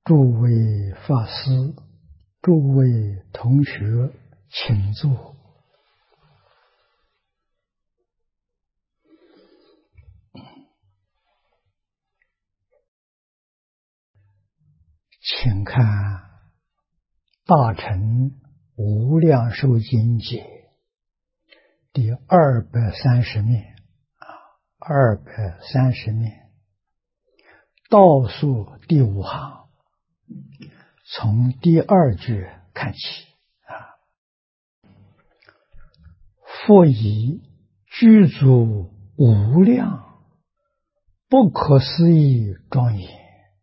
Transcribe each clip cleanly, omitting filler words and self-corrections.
诸位法师，诸位同学，请坐。请看《大乘无量寿经解》第230面，230面倒数第5行，从第2句看起复以具足无量不可思议庄严，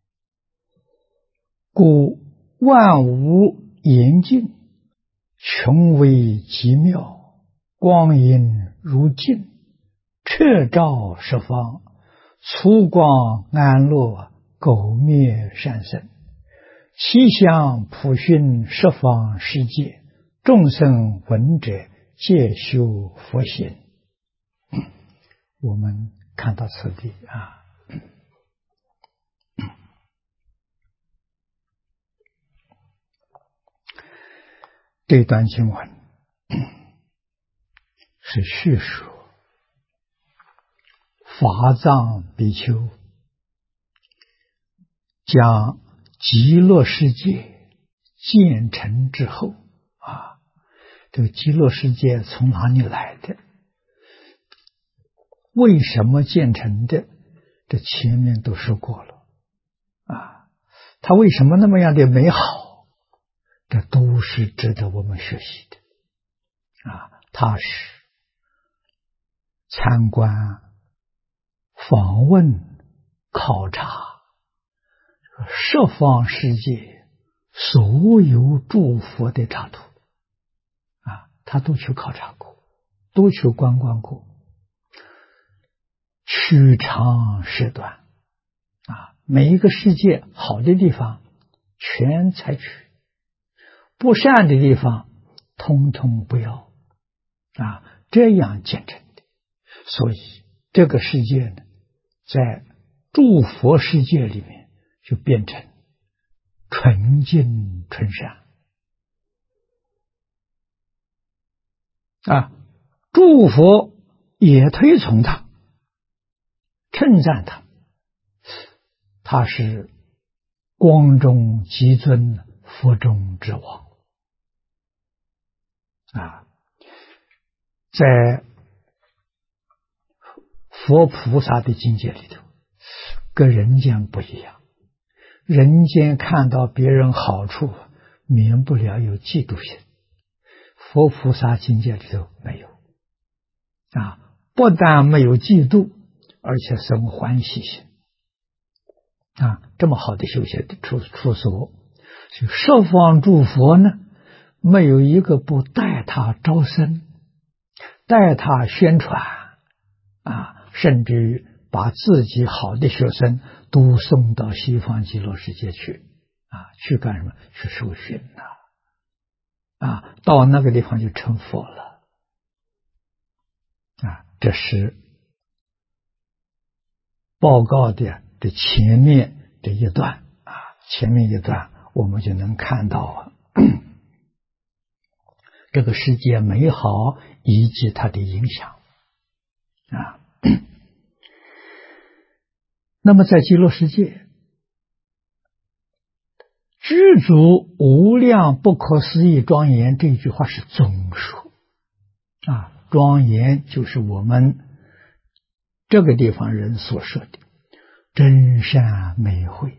故万无言尽，穷微极妙，光阴如镜，彻照十方，粗光安乐，垢灭善生，其相普熏十方世界，众生闻者皆修佛行。我们看到此地这段经文是叙述法藏比丘将极乐世界建成之后这个极乐世界从哪里来的？为什么建成的？这前面都说过了它为什么那么样的美好？这都是值得我们学习的它是参观、访问、考察十方世界所有诸佛的刹土他都去考察过，都去观光过，取长舍短每一个世界好的地方全采取，不善的地方通通不要这样建成的。所以这个世界呢，在诸佛世界里面就变成纯净纯善诸佛也推崇他，称赞他，他是光中极尊，佛中之王在佛菩萨的境界里头跟人间不一样，人间看到别人好处免不了有嫉妒心，佛菩萨境界里头没有不但没有嫉妒，而且生欢喜心这么好的修行的处所，十方诸佛呢，没有一个不带他招生，带他宣传甚至于把自己好的学生都送到西方极乐世界去去干什么？去受训到那个地方就成佛了这是报告的这前面这一段前面一段我们就能看到这个世界美好以及它的影响那么在极乐世界具足无量不可思议庄严，这句话是总数庄严就是我们这个地方人所说的真善美慧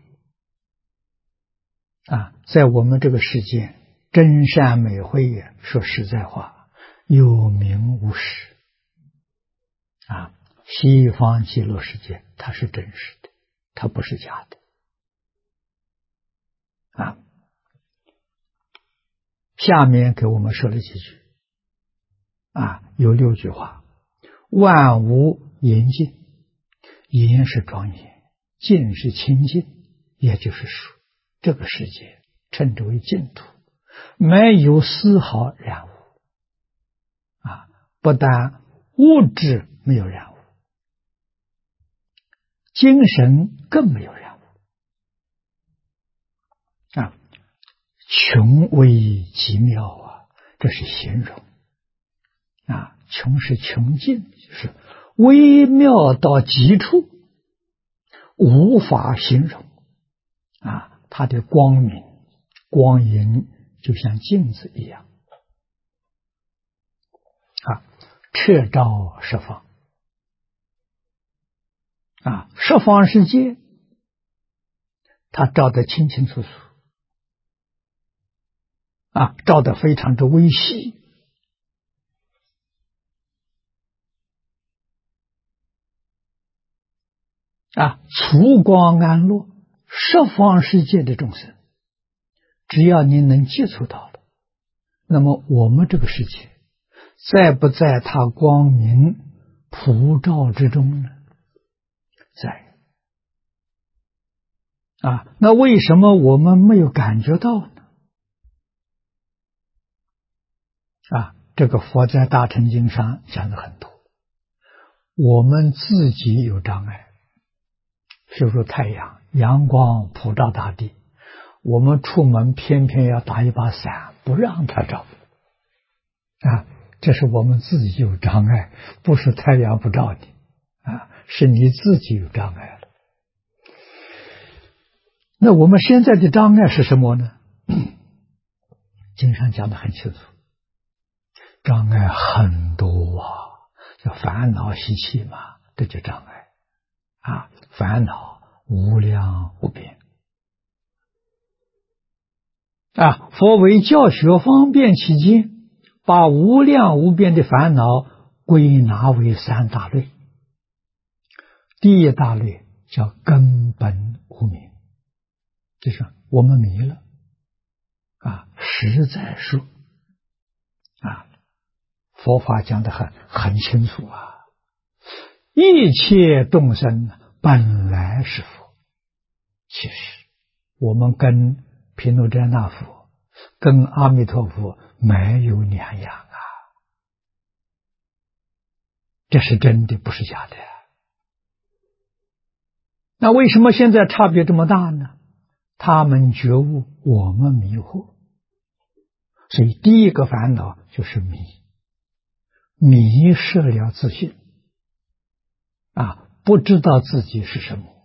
在我们这个世界真善美慧说实在话有名无实西方极乐世界它是真实的，它不是假的下面给我们说了几句有6句话。万无言尽，言是庄严，尽是清净，也就是说这个世界称之为净土，没有丝毫染污不但物质没有染污，精神更没有染污穷微极妙啊，这是形容啊。穷是穷尽，就是微妙到极处，无法形容啊。它的光明光影就像镜子一样啊，彻照十方啊，十方世界它照得清清楚楚啊，照得非常的微细啊，粗光安乐，十方世界的众生，只要你能接触到了，那么我们这个世界在不在它光明普照之中呢？在啊，那为什么我们没有感觉到呢？啊，这个佛在大乘经上讲的很多，我们自己有障碍，譬如说太阳，阳光普照大地，我们出门偏偏要打一把伞，不让它照啊，这是我们自己有障碍，不是太阳不照你啊，是你自己有障碍了。那我们现在的障碍是什么呢？经上讲的很清楚，障碍很多啊，叫烦恼习气嘛，这就障碍啊，烦恼无量无边啊。佛为教学方便起见，把无量无边的烦恼归纳为三大类。第一大类叫根本无明，就是我们迷了啊，实在说啊，佛法讲得很清楚啊，一切众生本来是佛。其实我们跟毗卢遮那佛跟阿弥陀佛没有两样啊，这是真的，不是假的。那为什么现在差别这么大呢？他们觉悟，我们迷惑。所以第一个烦恼就是迷失了自信啊，不知道自己是什么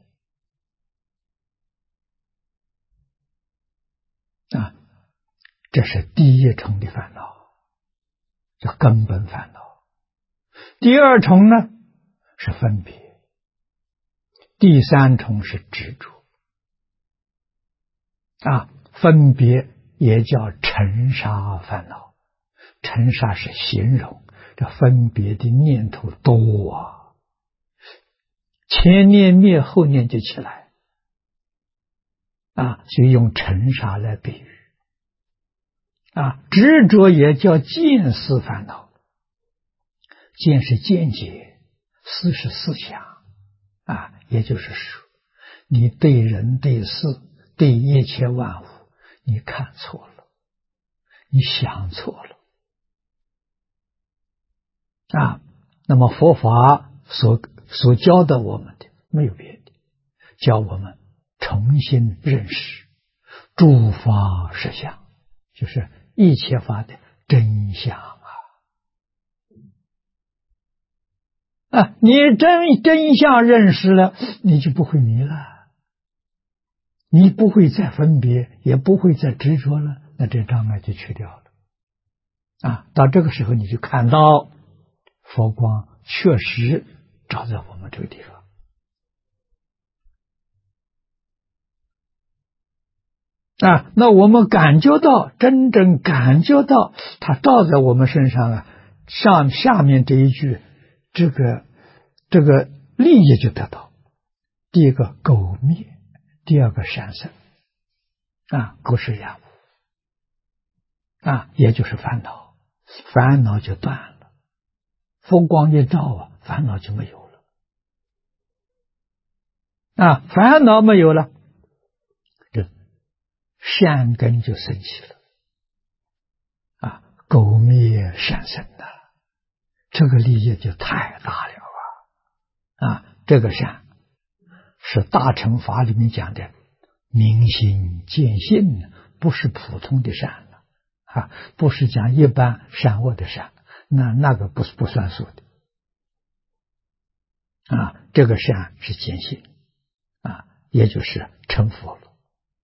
啊，这是第一重的烦恼，叫根本烦恼。第二重呢是分别，第三重是执着啊，分别也叫尘沙烦恼，尘沙是形容这分别的念头多啊，前念灭后念就起来啊，所以用尘沙来比喻啊。执着也叫见思烦恼，见是见解，思是思想啊，也就是说你对人对事对一切万物你看错了，你想错了啊。那么佛法所教的我们的没有别的，教我们重新认识诸法实相，就是一切法的真相啊，你真相认识了，你就不会迷了，你不会再分别，也不会再执着了，那这障碍就去掉了啊。到这个时候你就看到佛光确实照在我们这个地方啊，那我们真正感觉到它照在我们身上啊，下面这一句这个利益就得到。第一个垢灭，第二个闪生啊，垢是染污啊，也就是烦恼，烦恼就断了，佛光一照啊，烦恼就没有了啊，烦恼没有了，这善根就升起了啊，垢灭闪生的，这个利益就太大了啊！这个善是大乘法里面讲的明心见性， 不是普通的善了不是讲一般善恶的善，那个不算数的这个善是见性也就是成佛了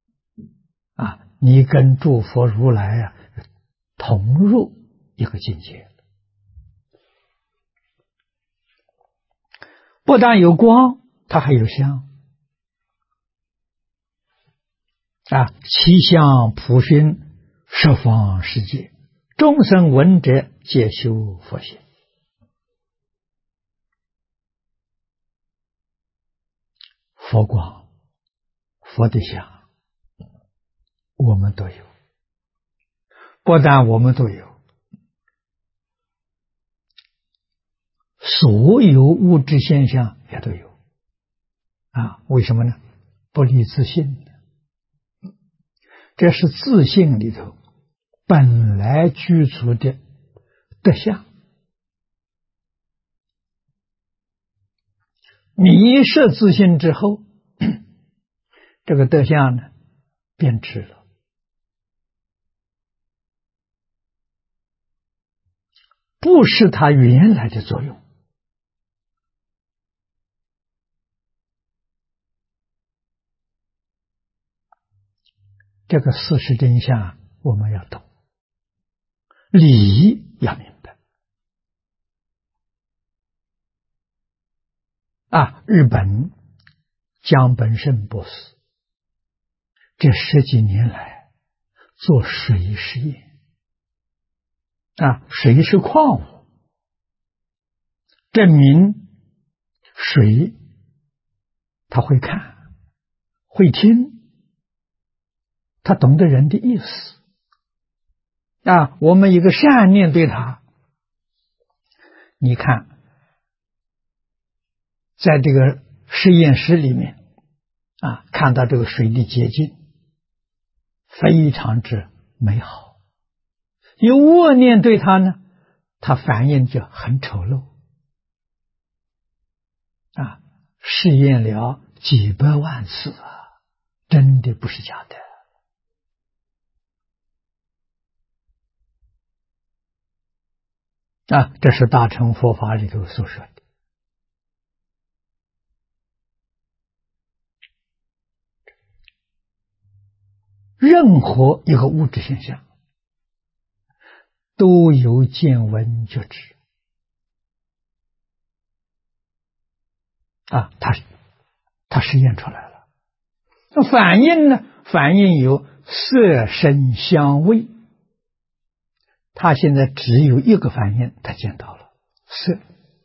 你跟诸佛如来同入一个境界，不但有光，它还有相其相普熏十方世界，众生闻者皆修佛性。佛光佛的相我们都有，不但我们都有，所有物质现象也都有为什么呢？不离自性，这是自性里头本来具足的德相。迷失自性之后，这个德相呢变质了，不是它原来的作用。这个事实真相我们要懂，理要明白日本江本胜博士这10几年来做水实验水是矿物，证明水他会看会听，他懂得人的意思我们一个善念对他，你看在这个实验室里面看到这个水的洁净非常之美好，有恶念对他呢，他反应就很丑陋试验了几百万次真的不是假的这是大乘佛法里头所说的。任何一个物质现象都有见闻觉知它实验出来了。那反应呢？反应有色声香味，它现在只有一个反应，它见到了色，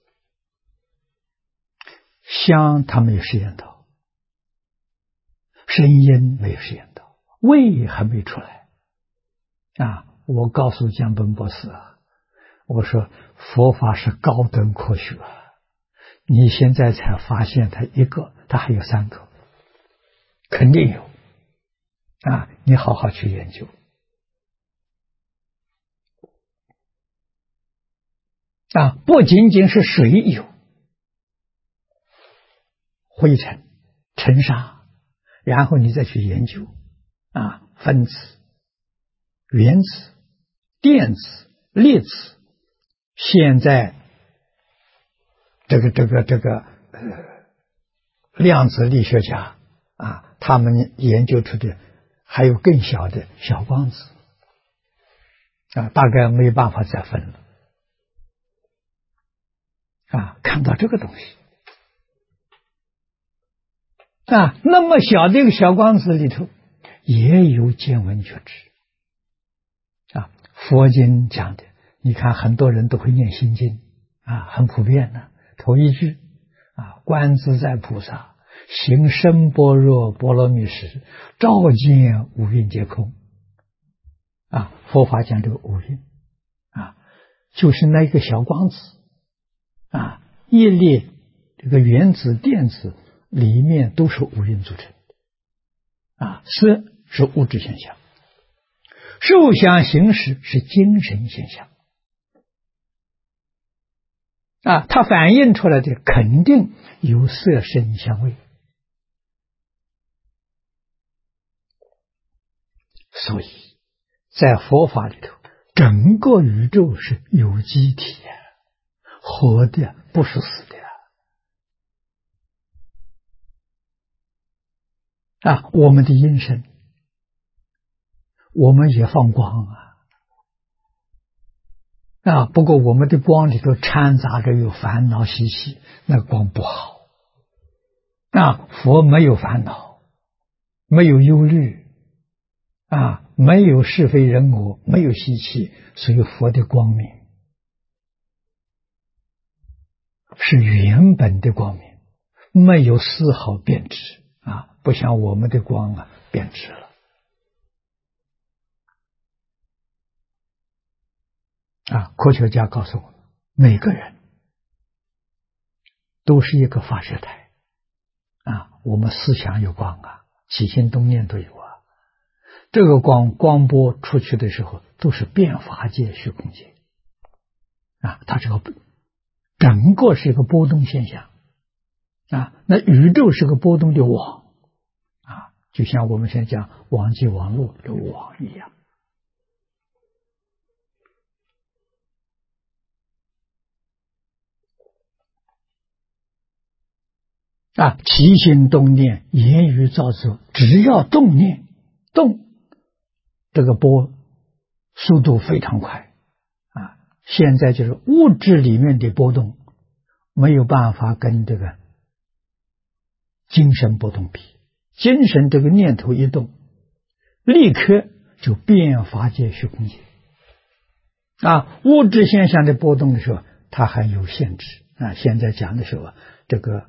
香它没有实验到，声音没有实验到，味还没出来我告诉江本博士我说佛法是高等科学你现在才发现它一个，它还有3个，肯定有你好好去研究不仅仅是水有灰尘尘沙，然后你再去研究分子原子电子粒子，现在这个量子力学家他们研究出的还有更小的小光子大概没办法再分了看到这个东西那么小的一个小光子里头也有见闻觉知佛经讲的，你看很多人都会念心经很普遍的头一句观自在菩萨行深般若波罗蜜时，照见五蕴皆空佛法讲这个五蕴就是那个小光子一粒这个原子电子里面都是五蕴组成的色是物质现象，受想行识是精神现象它反映出来的肯定有色声香味。 所以在佛法里头，整个宇宙是有机体啊，活的，不是死的啊。我们的阴身，我们也放光啊，不过我们的光里头掺杂着有烦恼习气，那个光不好啊。佛没有烦恼，没有忧虑啊，没有是非人我，没有习气，所以佛的光明是原本的光明，没有丝毫变质啊，不像我们的光啊变质了啊。科学家告诉我们，每个人都是一个发射台啊，我们思想有光啊，起心动念都有啊。这个光波出去的时候，都是变法界、虚空界啊，它这个整个是一个波动现象啊。那宇宙是个波动的网啊，就像我们现在讲网际网络的网一样啊。起心动念、言语造作，只要动念动，这个波速度非常快啊。现在就是物质里面的波动没有办法跟这个精神波动比，精神这个念头一动，立刻就变法界、虚空界啊。物质现象的波动的时候，它还有限制啊。现在讲的时候，这个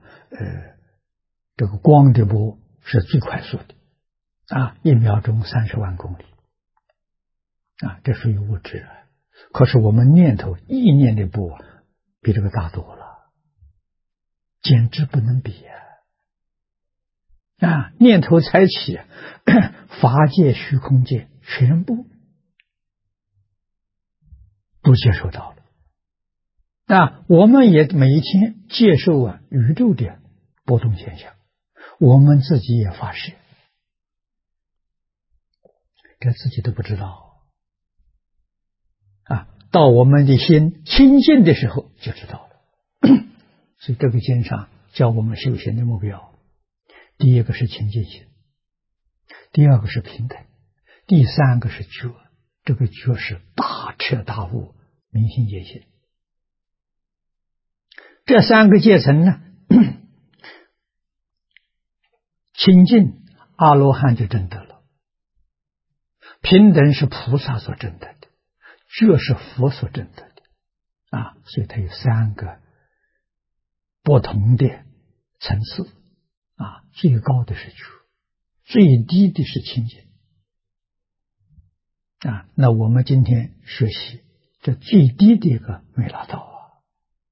光的波是最快速的啊，1秒钟30万公里啊，这属于物质啊。可是我们念头意念的波比这个大多了，简直不能比啊！念头才起，法界、虚空界全部都接受到了啊。我们也每一天接受宇宙的波动现象，我们自己也发誓，这自己都不知道啊。到我们的心清净的时候就知道了。所以这个经上教我们修行的目标，第一个是清净心，第二个是平等，第三个是觉。这个觉是大彻大悟、明心见性。这3个阶层呢，清净阿罗汉就证得了，平等是菩萨所证得的，觉是佛所证得的啊。所以它有3个不同的层次啊，最高的是觉，最低的是清净啊。那我们今天学习这最低的一个没拿到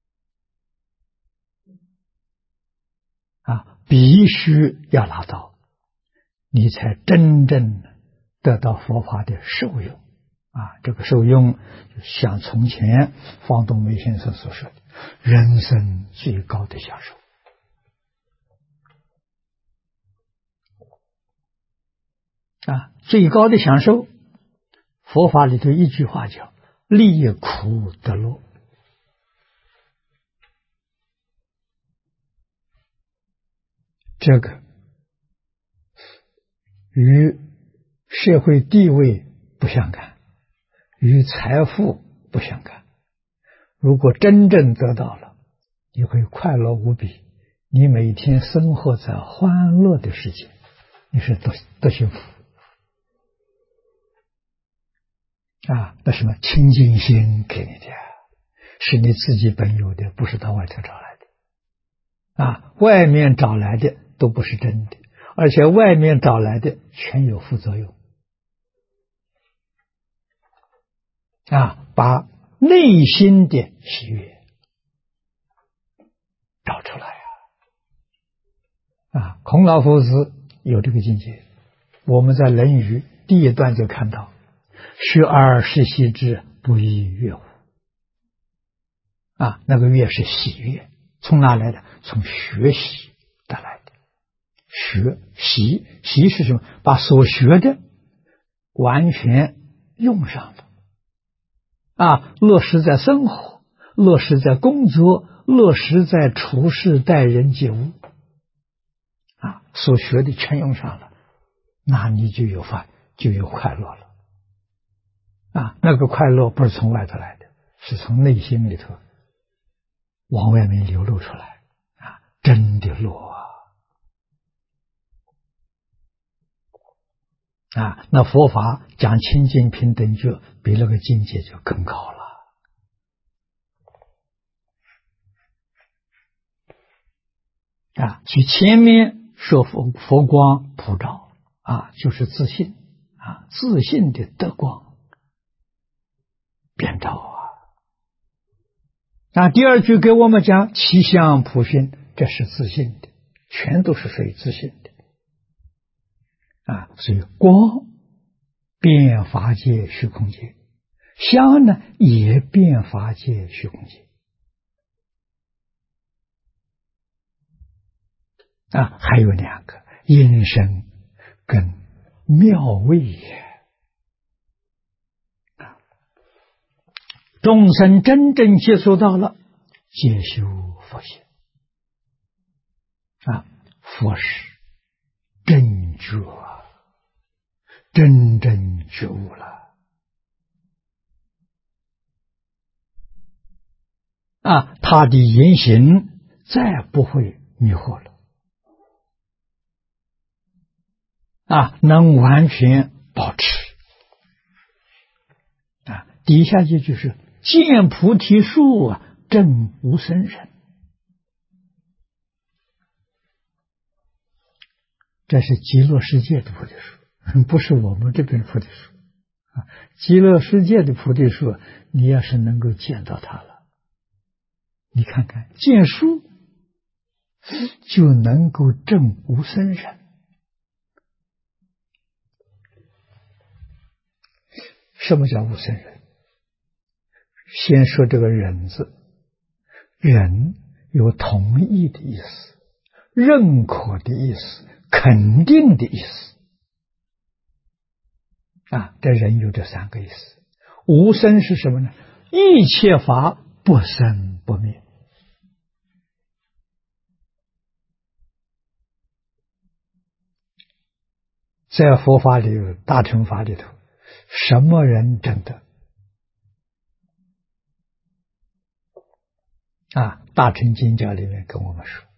啊，必须要拿到，你才真正得到佛法的受用啊。这个受用就像从前方东梅先生所说的，人生最高的享受啊。最高的享受，佛法里头一句话叫离苦得乐。这个与社会地位不相干，与财富不相干。如果真正得到了，你会快乐无比，你每天生活在欢乐的世界，你是多幸福啊！那什么清净心给你的，是你自己本有的，不是到外头找来的啊。外面找来的都不是真的，而且外面找来的全有副作用啊。把内心的喜悦找出来啊！孔老夫子有这个境界，我们在《论语》第1段就看到，学而时习之，不亦乐乎啊。那个乐是喜悦，从哪来的？从学习得来的。学习是什么？把所学的完全用上了落实在生活，落实在工作，落实在处事待人接物所学的全用上了，那你就有快乐了那个快乐不是从外头来的，是从内心里头往外面流露出来真的乐那佛法讲清净平等觉，比那个境界就更高了去前面说佛光普照就是自信自信的德光遍照第二句给我们讲其相普熏，这是自信的，全都是属于自信的所以光遍法界虚空界，相呢也遍法界虚空界还有两个音声跟妙味也众生真正接触到了，皆修佛性佛是真觉真正觉悟了他的言行再不会迷惑了能完全保持底下一句是见菩提树证无生忍，这是极乐世界的菩提树，不是我们这边的菩提树极乐世界的菩提树，你要是能够见到它了，你看看见树就能够证无生忍。什么叫无生忍？先说这个忍字，忍有同意的意思，认可的意思，肯定的意思这忍有这三个意思。无生是什么呢？一切法不生不灭在佛法里大乘法里头，什么人证得大乘经教里面跟我们说，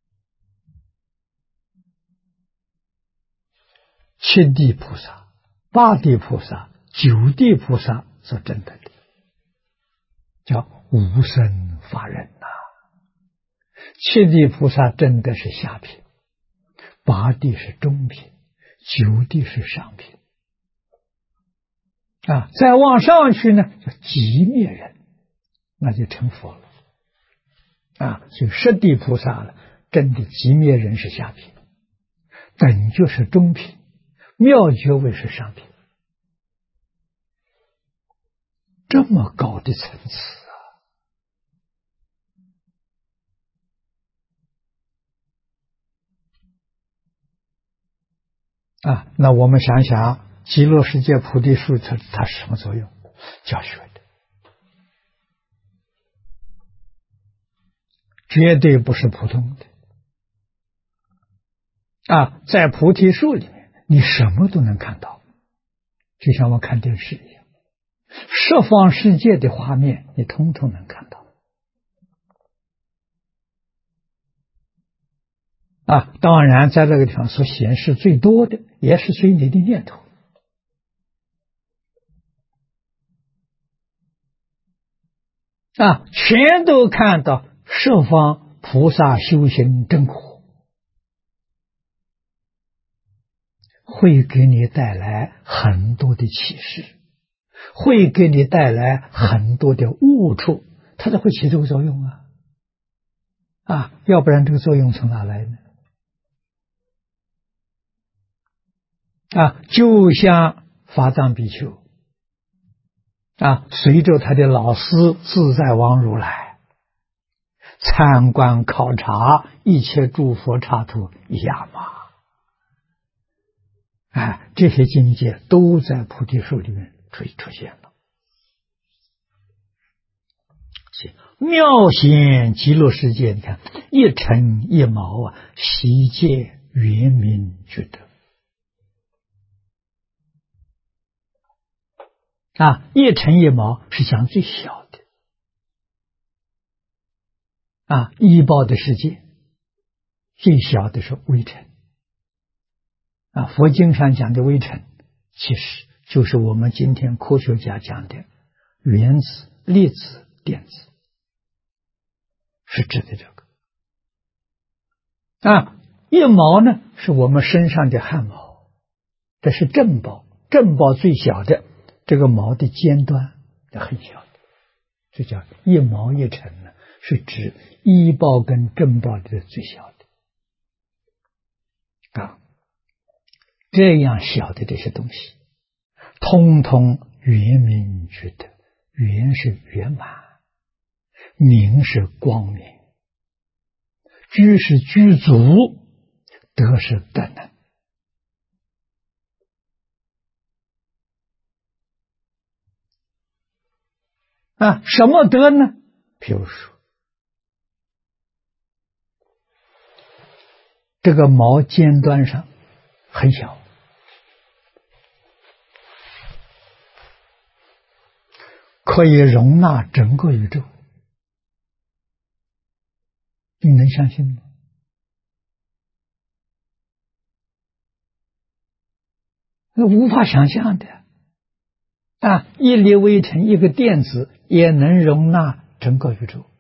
七地菩萨、八地菩萨、九地菩萨所证得的，叫无生法忍七地菩萨证的是下品，八地是中品，九地是上品再往上去呢叫极灭人，那就成佛了所以十地菩萨了证的极灭人是下品，等觉是中品，妙觉位是上品，这么高的层次那我们想想极乐世界菩提树它是什么作用？教学的，绝对不是普通的在菩提树里面你什么都能看到，就像我看电视一样，十方世界的画面你通通能看到当然在这个地方所显示最多的也是随你的念头全都看到十方菩萨修行真苦，会给你带来很多的启示，会给你带来很多的悟处，它才会起这个作用要不然这个作用从哪来呢？就像法藏比丘随着他的老师自在王如来参观考察一切诸佛刹土一样嘛这些境界都在菩提树里面出现了。妙显极乐世界，你看一尘一毛悉见圆明觉得一尘一毛是讲最小的依报的世界，最小的是微尘佛经上讲的微尘，其实就是我们今天科学家讲的原子、粒子、电子，是指的这个一毛呢是我们身上的汗毛，这是正报，正报最小的这个毛的尖端很小的，这叫一毛一尘呢，是指依报跟正报的最小的这样小的这些东西，通通圆明觉得，圆是圆满，明是光明，居是居足，德是德能什么德呢？比如说这个毛尖端上很小，可以容纳整个宇宙，你能相信吗？那无法想象的一粒微尘，一个电子也能容纳整个宇宙。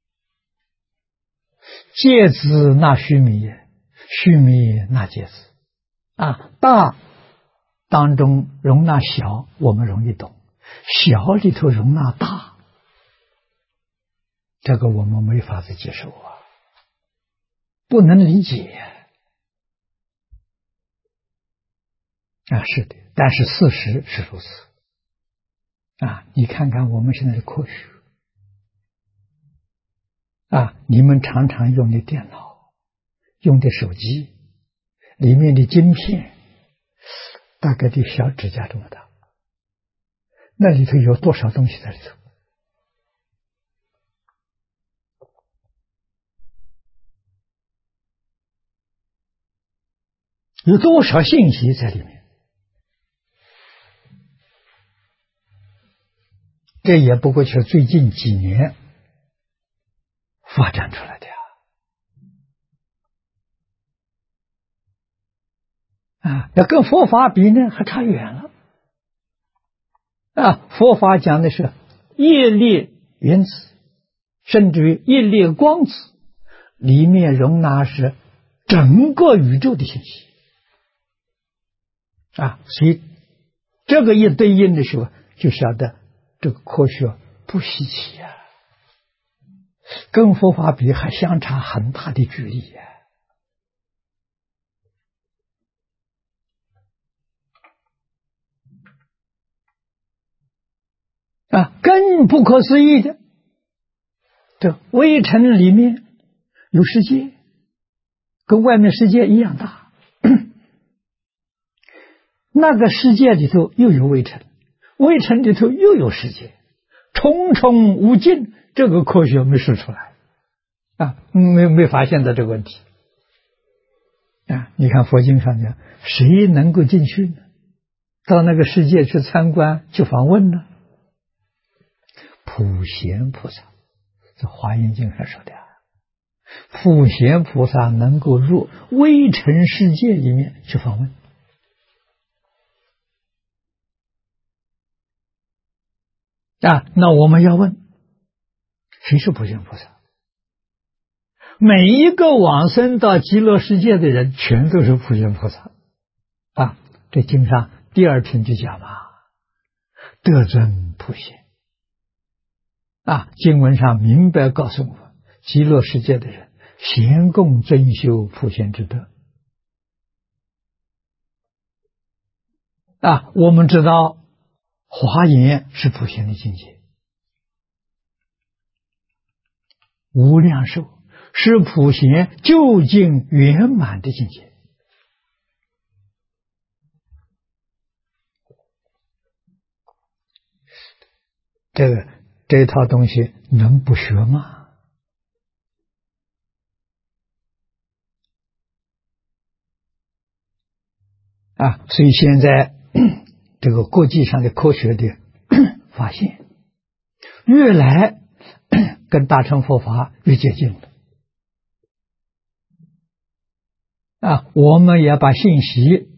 芥子纳须弥，须弥纳芥子大当中容纳小，我们容易懂，小里头容纳大，这个我们没法子接受不能理解是的，但是事实是如此你看看我们现在的科学你们常常用的电脑，用的手机里面的晶片大概的小指甲这么大，那里头有多少东西在里头？有多少信息在里面？这也不过就是最近几年发展出来的要跟佛法比呢，还差远了佛法讲的是一粒原子，甚至于一粒光子，里面容纳是整个宇宙的信息所以这个一对应的时候，就晓得这个科学不稀奇跟佛法比还相差很大的距离更不可思议的，这微尘里面有世界，跟外面世界一样大那个世界里头又有微尘，微尘里头又有世界，重重无尽，这个科学没说出来没发现到这个问题你看佛经上讲，谁能够进去呢？到那个世界去参观去访问呢？普贤菩萨，这华严经上说的普贤菩萨能够入微尘世界里面去访问那我们要问，谁是普贤菩萨？每一个往生到极乐世界的人，全都是普贤菩萨这经上第二品就讲得真普贤经文上明白告诉我们，极乐世界的人咸共真修普贤之德我们知道华严是普贤的境界，无量寿是普贤究竟圆满的境界这套东西能不学吗？所以现在这个国际上的科学的发现，越来跟大乘佛法越接近了。我们也把信息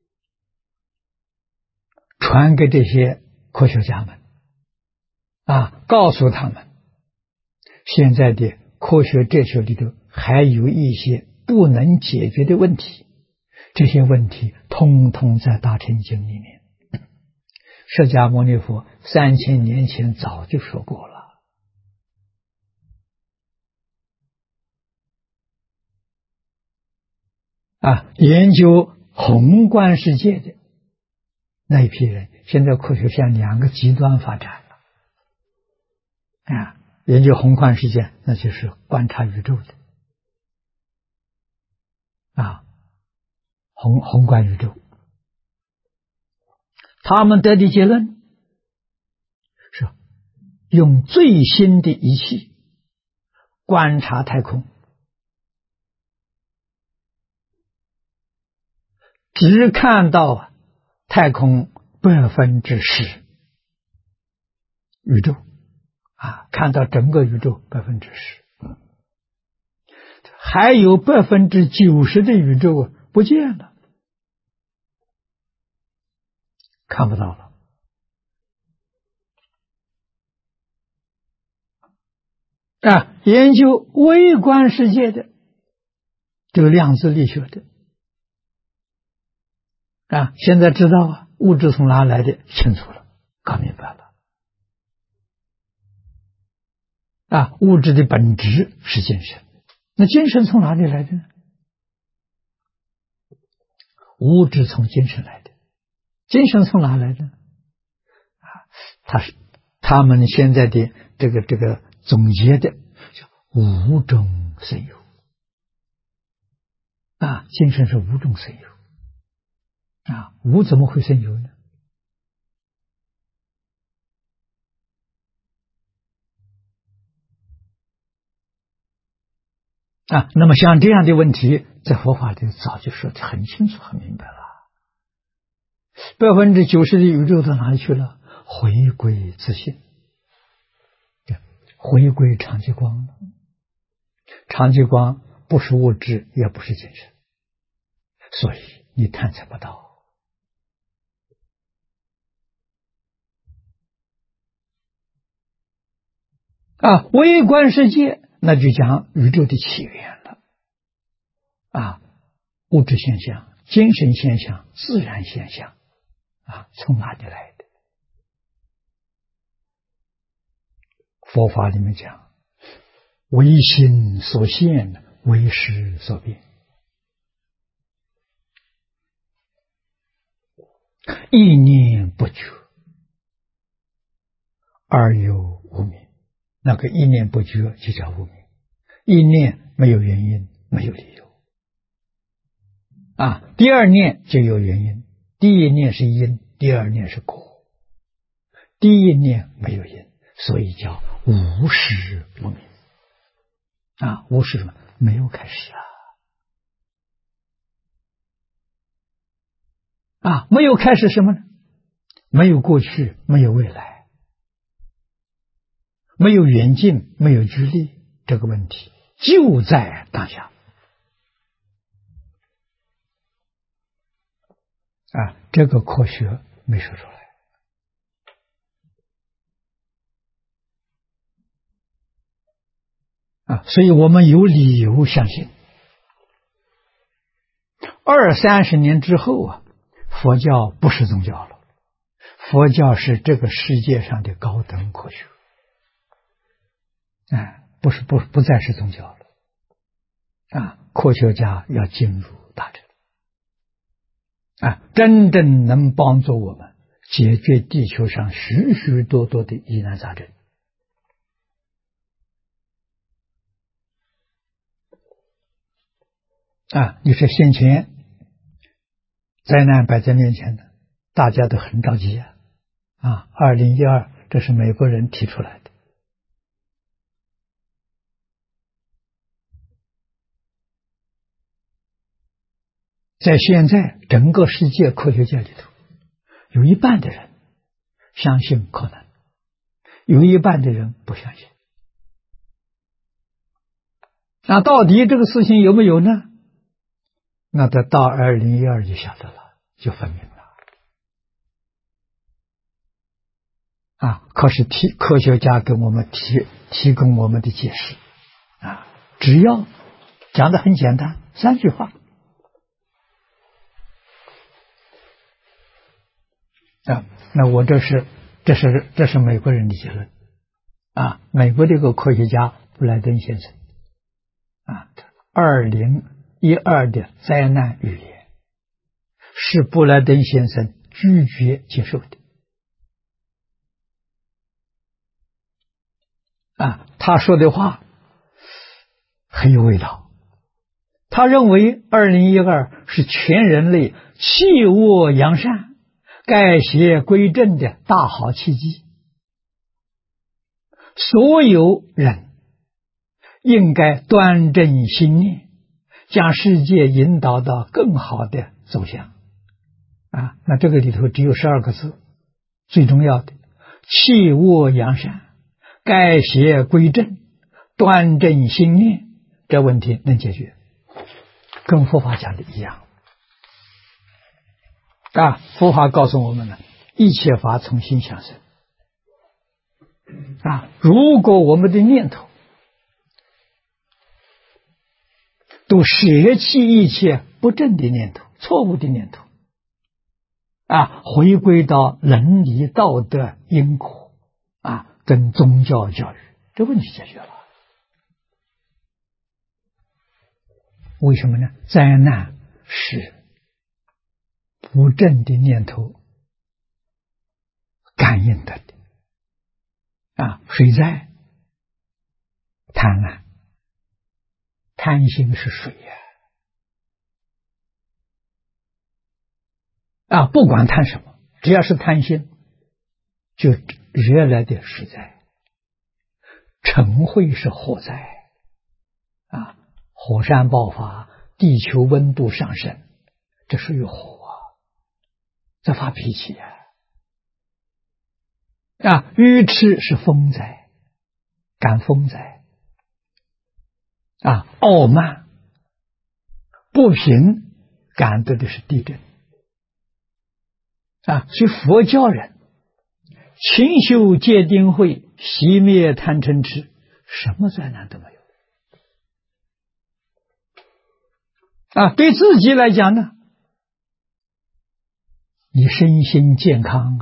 传给这些科学家们，告诉他们，现在的科学哲学里头还有一些不能解决的问题，这些问题通通在大乘经里面。释迦牟尼佛3000年前早就说过了。研究宏观世界的那一批人，现在科学向2个极端发展了。研究宏观世界，那就是观察宇宙的宏观宇宙。他们得的结论是用最新的仪器观察太空，只看到太空10%宇宙看到整个宇宙10%，还有90%的宇宙不见了，看不到了。研究微观世界的这个量子力学的现在知道物质从哪来的清楚了，搞明白了。物质的本质是精神，那精神从哪里来的呢？物质从精神来的，精神从哪来的？他们现在的这个总结的叫无中生有精神是无中生有无怎么会生有呢？那么像这样的问题，在佛法里早就说得很清楚很明白了。90%的宇宙到哪里去了？回归自性，回归常寂光了。常寂光不是物质，也不是精神，所以你探测不到。微观世界那就讲宇宙的起源了物质现象、精神现象、自然现象从哪里来的？佛法里面讲，唯心所现，唯识所变，一念不觉而有无明。那个一念不觉就叫无明，一念没有原因，没有理由第二念就有原因，第一念是因，第二念是果，第一念没有因，所以叫无始无明无始什么？没有开始没有开始什么呢？没有过去，没有未来，没有远近，没有距离，这个问题就在当下这个科学没说出来所以我们有理由相信20-30年之后佛教不是宗教了，佛教是这个世界上的高等科学不再是宗教了科学家要进入大乘真正能帮助我们解决地球上许许多多的疑难杂症你说先前灾难摆在面前的，大家都很着急2012 这是美国人提出来的。在现在整个世界科学界里头，有一半的人相信可能，有一半的人不相信。那到底这个事情有没有呢？那得到2012就晓得了，就分明了。可是科学家给我们提供我们的解释只要讲得很简单，3句话那我这是美国人的结论美国这个科学家布莱登先生2012的灾难预言是布莱登先生拒绝接受的他说的话很有味道。他认为2012是全人类弃恶扬善、改邪归正的大好契机，所有人应该端正心念，将世界引导到更好的走向那这个里头只有12个字，最重要的弃恶扬善、改邪归正、端正心念，这问题能解决，跟佛法讲的一样佛法告诉我们呢，一切法从心想生如果我们的念头都舍弃一切不正的念头、错误的念头回归到伦理道德因果跟宗教教育，这问题解决了。为什么呢？灾难是不正的念头感应的水灾、贪婪，贪心是水不管贪什么，只要是贪心，就惹来的水灾。嗔恚是火灾火山爆发，地球温度上升，这属于火在发脾气愚痴是风灾，感风灾傲慢不平感得的是地震所以佛教人勤修戒定慧，熄灭贪嗔痴，什么灾难都没有对自己来讲呢，你身心健康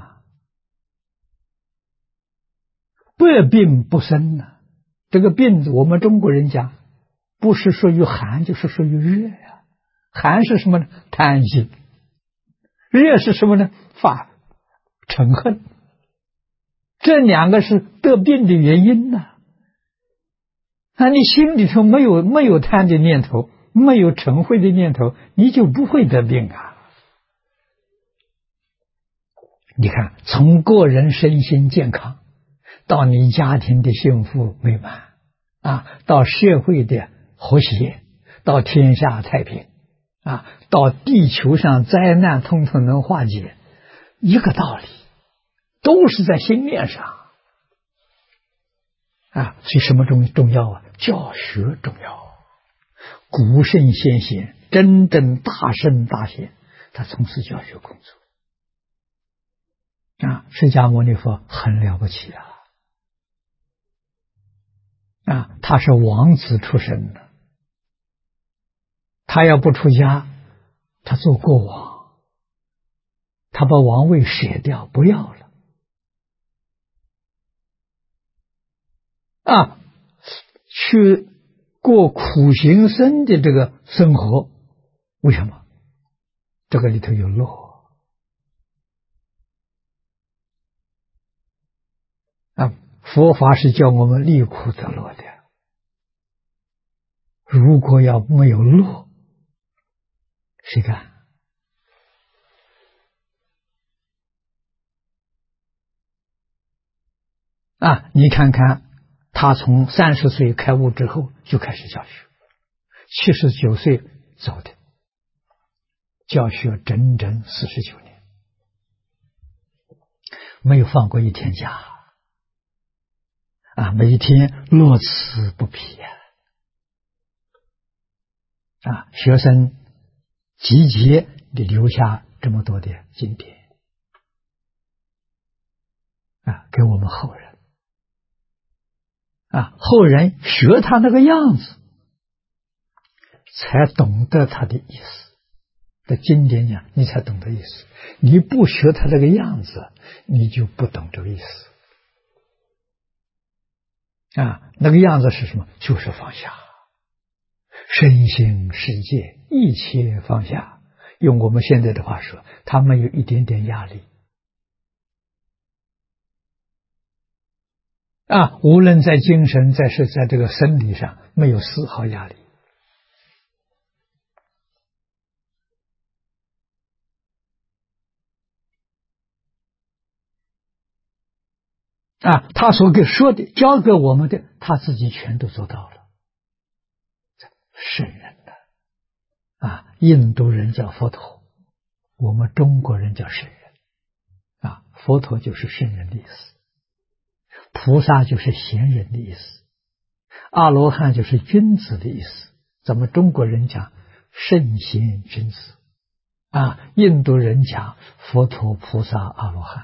百病不生这个病我们中国人讲不是属于寒就是属于热寒是什么呢？贪心。热是什么呢？发嗔恨。这两个是得病的原因你心里头没有贪的念头，没有嗔恚的念头，你就不会得病你看，从个人身心健康到你家庭的幸福美满到社会的和谐，到天下太平到地球上灾难统统能化解，一个道理，都是在心念上所以什么重要教学重要。古圣先贤真正大圣大贤，他从事教学工作释迦牟尼佛很了不起他是王子出身的，他要不出家，他做国王，他把王位舍掉不要了去过苦行僧的这个生活。为什么？这个里头有乐佛法是叫我们离苦得乐的，如果要没有乐，谁干？ 你看看他从30岁开悟之后就开始教学，79岁走的，教学整整49年，没有放过一天假每天乐此不疲学生集结地留下这么多的经典给我们后人后人学他那个样子，才懂得他的意思。在经典讲，你才懂得意思。你不学他这个样子，你就不懂这个意思那个样子是什么？就是放下，身心世界一切放下。用我们现在的话说，他没有一点点压力无论在精神在这个生理上没有丝毫压力他所说的教给我们的，他自己全都做到了。圣人印度人叫佛陀，我们中国人叫圣人佛陀就是圣人的意思，菩萨就是贤人的意思，阿罗汉就是君子的意思。咱们中国人讲圣贤君子印度人讲佛陀菩萨阿罗汉。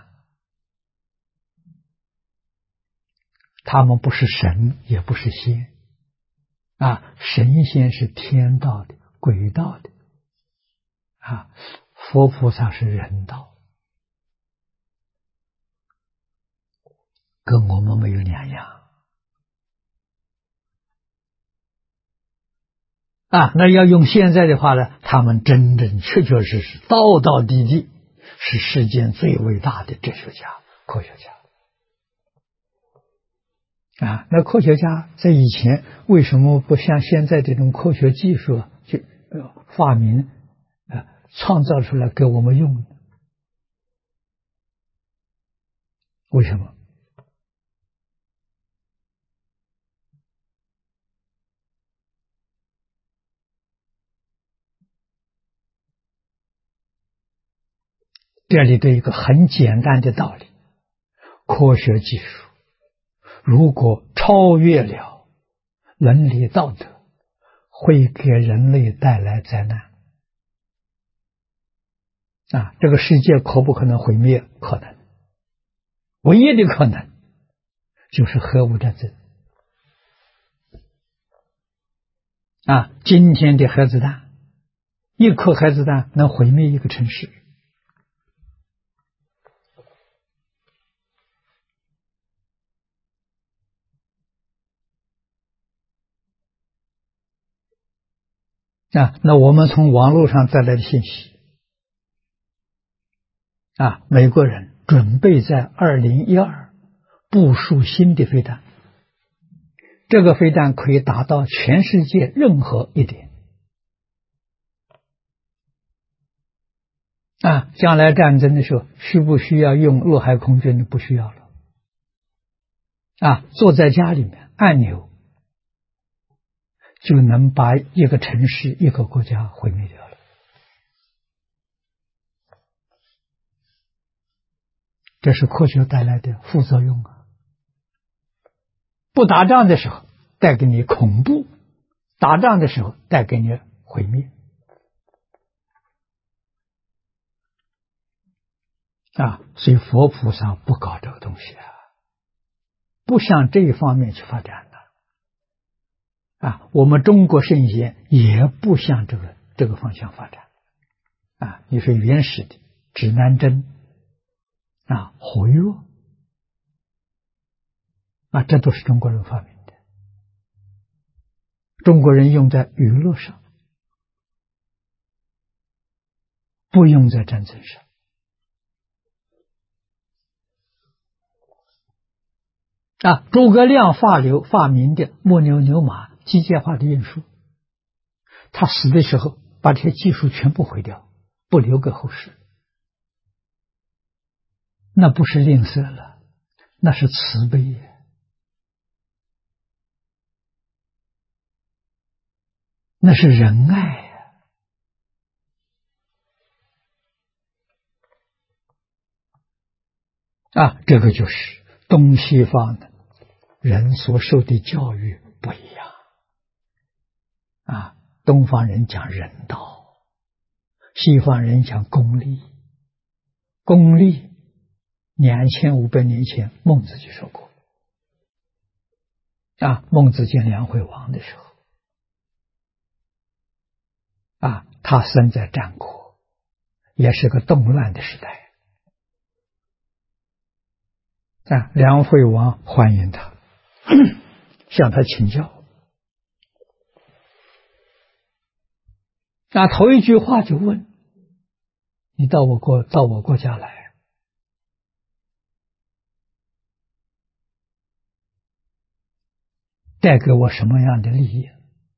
他们不是神也不是仙神仙是天道的鬼道的佛菩萨是人道，跟我们没有两样那要用现在的话呢，他们真正确确实实道道地地是世间最伟大的哲学家科学家那科学家在以前为什么不像现在这种科学技术去发明创造出来给我们用呢？为什么？这里的一个很简单的道理，科学技术如果超越了伦理道德，会给人类带来灾难这个世界可不可能毁灭？可能，唯一的可能就是核武战争今天的核子弹，一颗核子弹能毁灭一个城市那我们从网络上带来的信息美国人准备在2012部署新的飞弹，这个飞弹可以打到全世界任何一点将来战争的时候需不需要用陆海空军？不需要了坐在家里面按钮就能把一个城市一个国家毁灭掉了。这是科学带来的副作用不打仗的时候带给你恐怖，打仗的时候带给你毁灭所以佛菩萨不搞这个东西不向这一方面去发展我们中国圣贤也不向这个方向发展你说原始的指南针活跃这都是中国人发明的，中国人用在娱乐上，不用在战争上诸葛亮发明的木牛牛马机械化的运输，他死的时候把这些技术全部毁掉，不留给后世，那不是吝啬了， 那是慈悲呀，那是仁爱呀。这个就是东西方的人所受的教育不一样东方人讲人道，西方人讲功利。功利2500年前孟子就说过孟子见梁惠王的时候他生在战国，也是个动乱的时代梁惠王欢迎他向他请教头一句话就问，你到我国家来，带给我什么样的利益？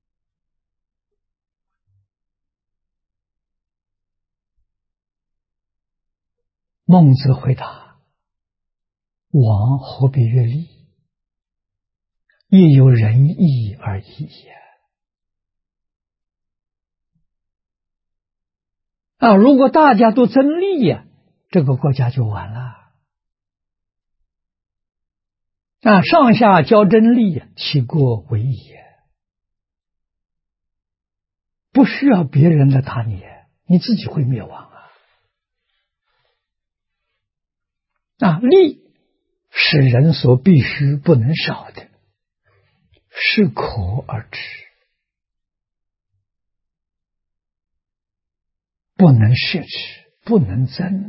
孟子回答，王何必悦利？亦有仁义而已也。如果大家都争利呀，这个国家就完了。上下交争利，其国为也。不需要别人来打你，你自己会灭亡利是人所必须不能少的，适可而止，不能奢侈，不能争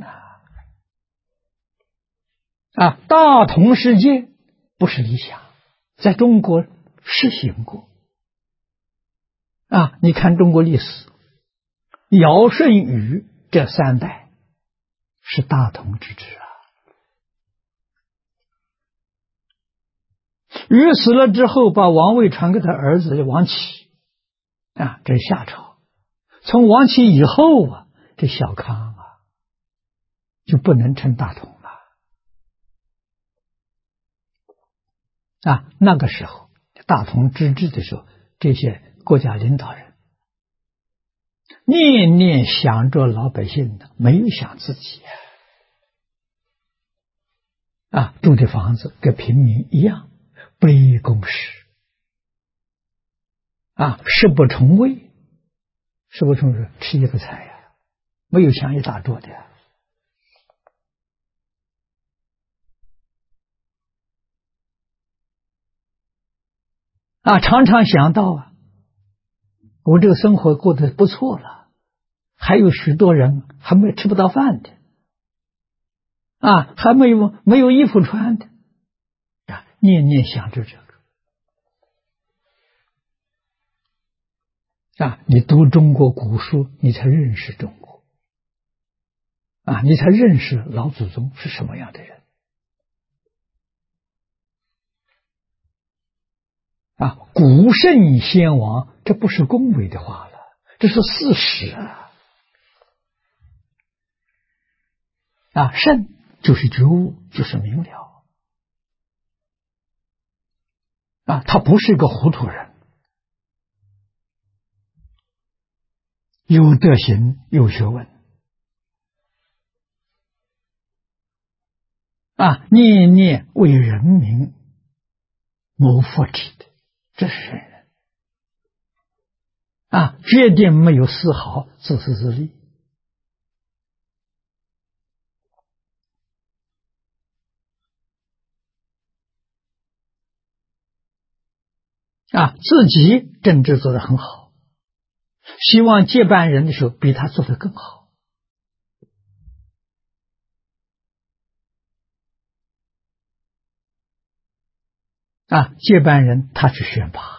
大同世界不是理想，在中国实行过你看中国历史，尧舜禹这3代是大同之治禹死了之后，把王位传给他儿子王启这是夏朝。从王启以后这小康就不能称大同了那个时候大同之治的时候，这些国家领导人念念想着老百姓的，没有想自己住的房子跟平民一样，卑躬食食不重味，食不重味吃一个菜没有像一大桌的常常想到我这个生活过得不错了，还有许多人还没吃不到饭的还没有衣服穿的念念想着这个你读中国古书，你才认识中国你才认识老祖宗是什么样的人古圣先王，这不是恭维的话了，这是事实圣就是觉悟，就是明了他不是一个糊涂人，有德行，有学问念念为人民谋福祉的，这是圣人决定没有丝毫自私自利自己政治做得很好，希望接班人的时候比他做得更好接班人他去选拔，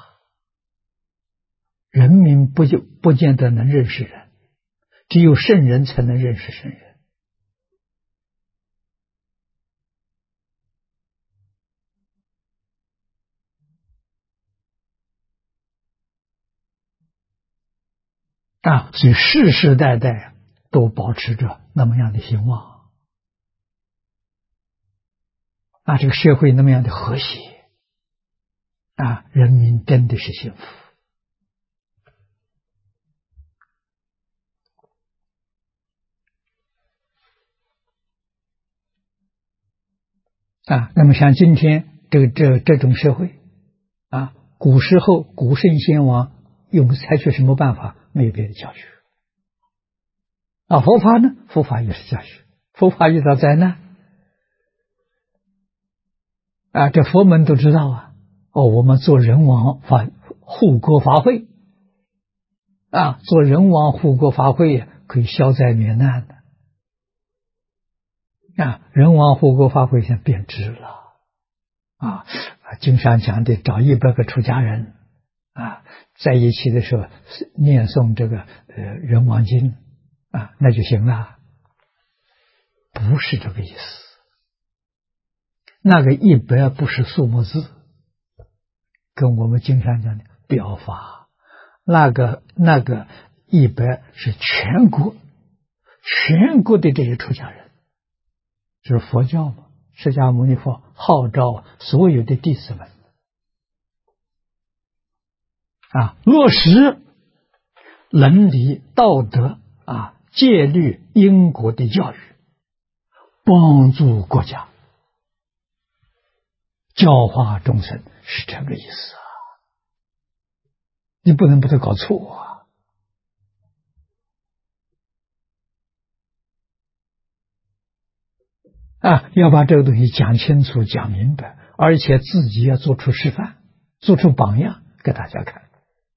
人民不见得能认识人，只有圣人才能认识圣人所以世世代代都保持着那么样的兴旺这个社会那么样的和谐人民真的是幸福那么像今天这种社会古时候古圣先王采取什么办法？没有别的教学佛法呢？佛法也是教学。佛法遇到灾难这佛门都知道我们做人王护国法会做人王护国法会可以消灾免难的人王护国法会现在变质了经常讲的找100个出家人在一起的时候念诵这个人王经那就行了，不是这个意思。那个100不是数目字，跟我们经常讲的表法，那个100是全国的这些出家人，就是佛教嘛，释迦牟尼佛号召所有的弟子们落实伦理道德戒律因果的教育，帮助国家教化众生，是这个意思你不能把它搞错要把这个东西讲清楚讲明白，而且自己要做出示范，做出榜样给大家看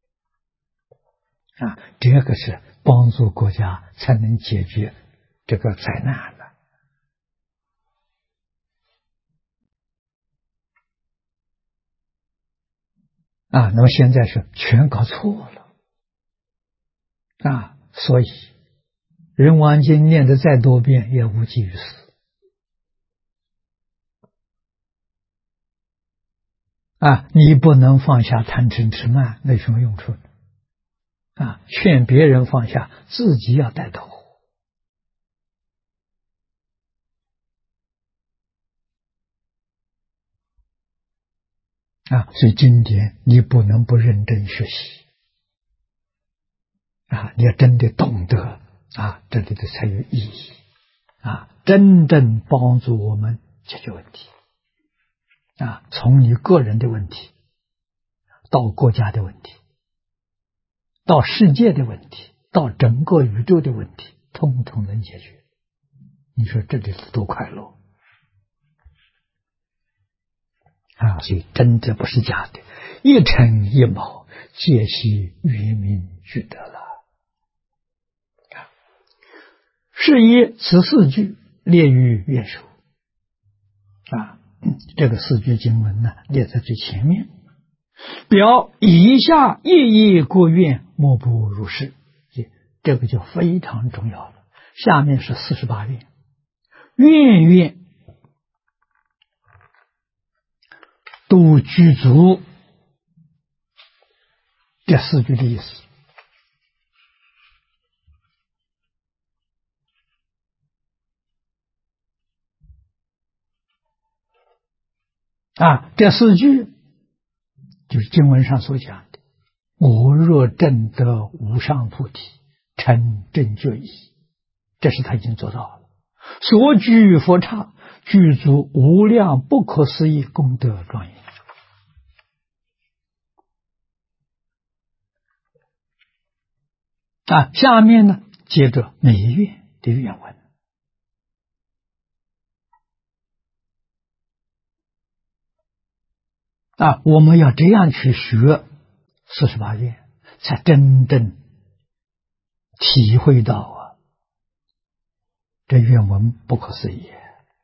这个是帮助国家才能解决这个灾难的那么现在是全搞错了所以人王经念得再多遍也无济于事你不能放下贪嗔痴慢，那有什么用处呢劝别人放下，自己要带头所以经典你不能不认真学习你要真的懂得这里的才有意义真正帮助我们解决问题从你个人的问题到国家的问题到世界的问题到整个宇宙的问题统统能解决，你说这里是多快乐所以真的不是假的，一尘一毛皆系愚民具得了是以此4句列于愿书这个4句经文呢列在最前面，表以下一各愿莫不如是，这个就非常重要了。下面是48愿，愿愿都具足这4句的意思这4句就是经文上所讲的我若证得无上菩提成正觉意，这是他已经做到了。所具佛刹具足无量不可思议功德庄严下面呢接着每一愿的愿文我们要这样去学48愿，才真正体会到这愿文不可思议。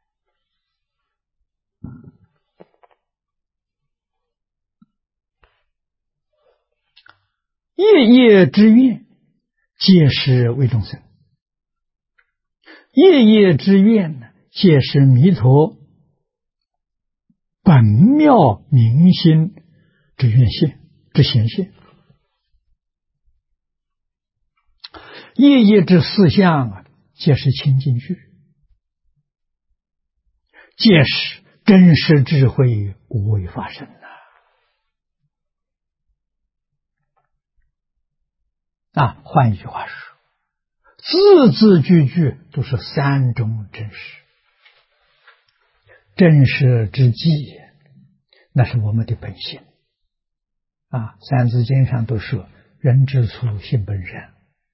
夜夜之愿，皆是为众生。夜夜之愿呢，皆是弥陀本妙明心之愿现之显现。夜夜之4项皆是清净句，皆是真实智慧无为法身换一句话说，字字句句都是三种真实。真实之际，那是我们的本性三字经上都说人之初性本善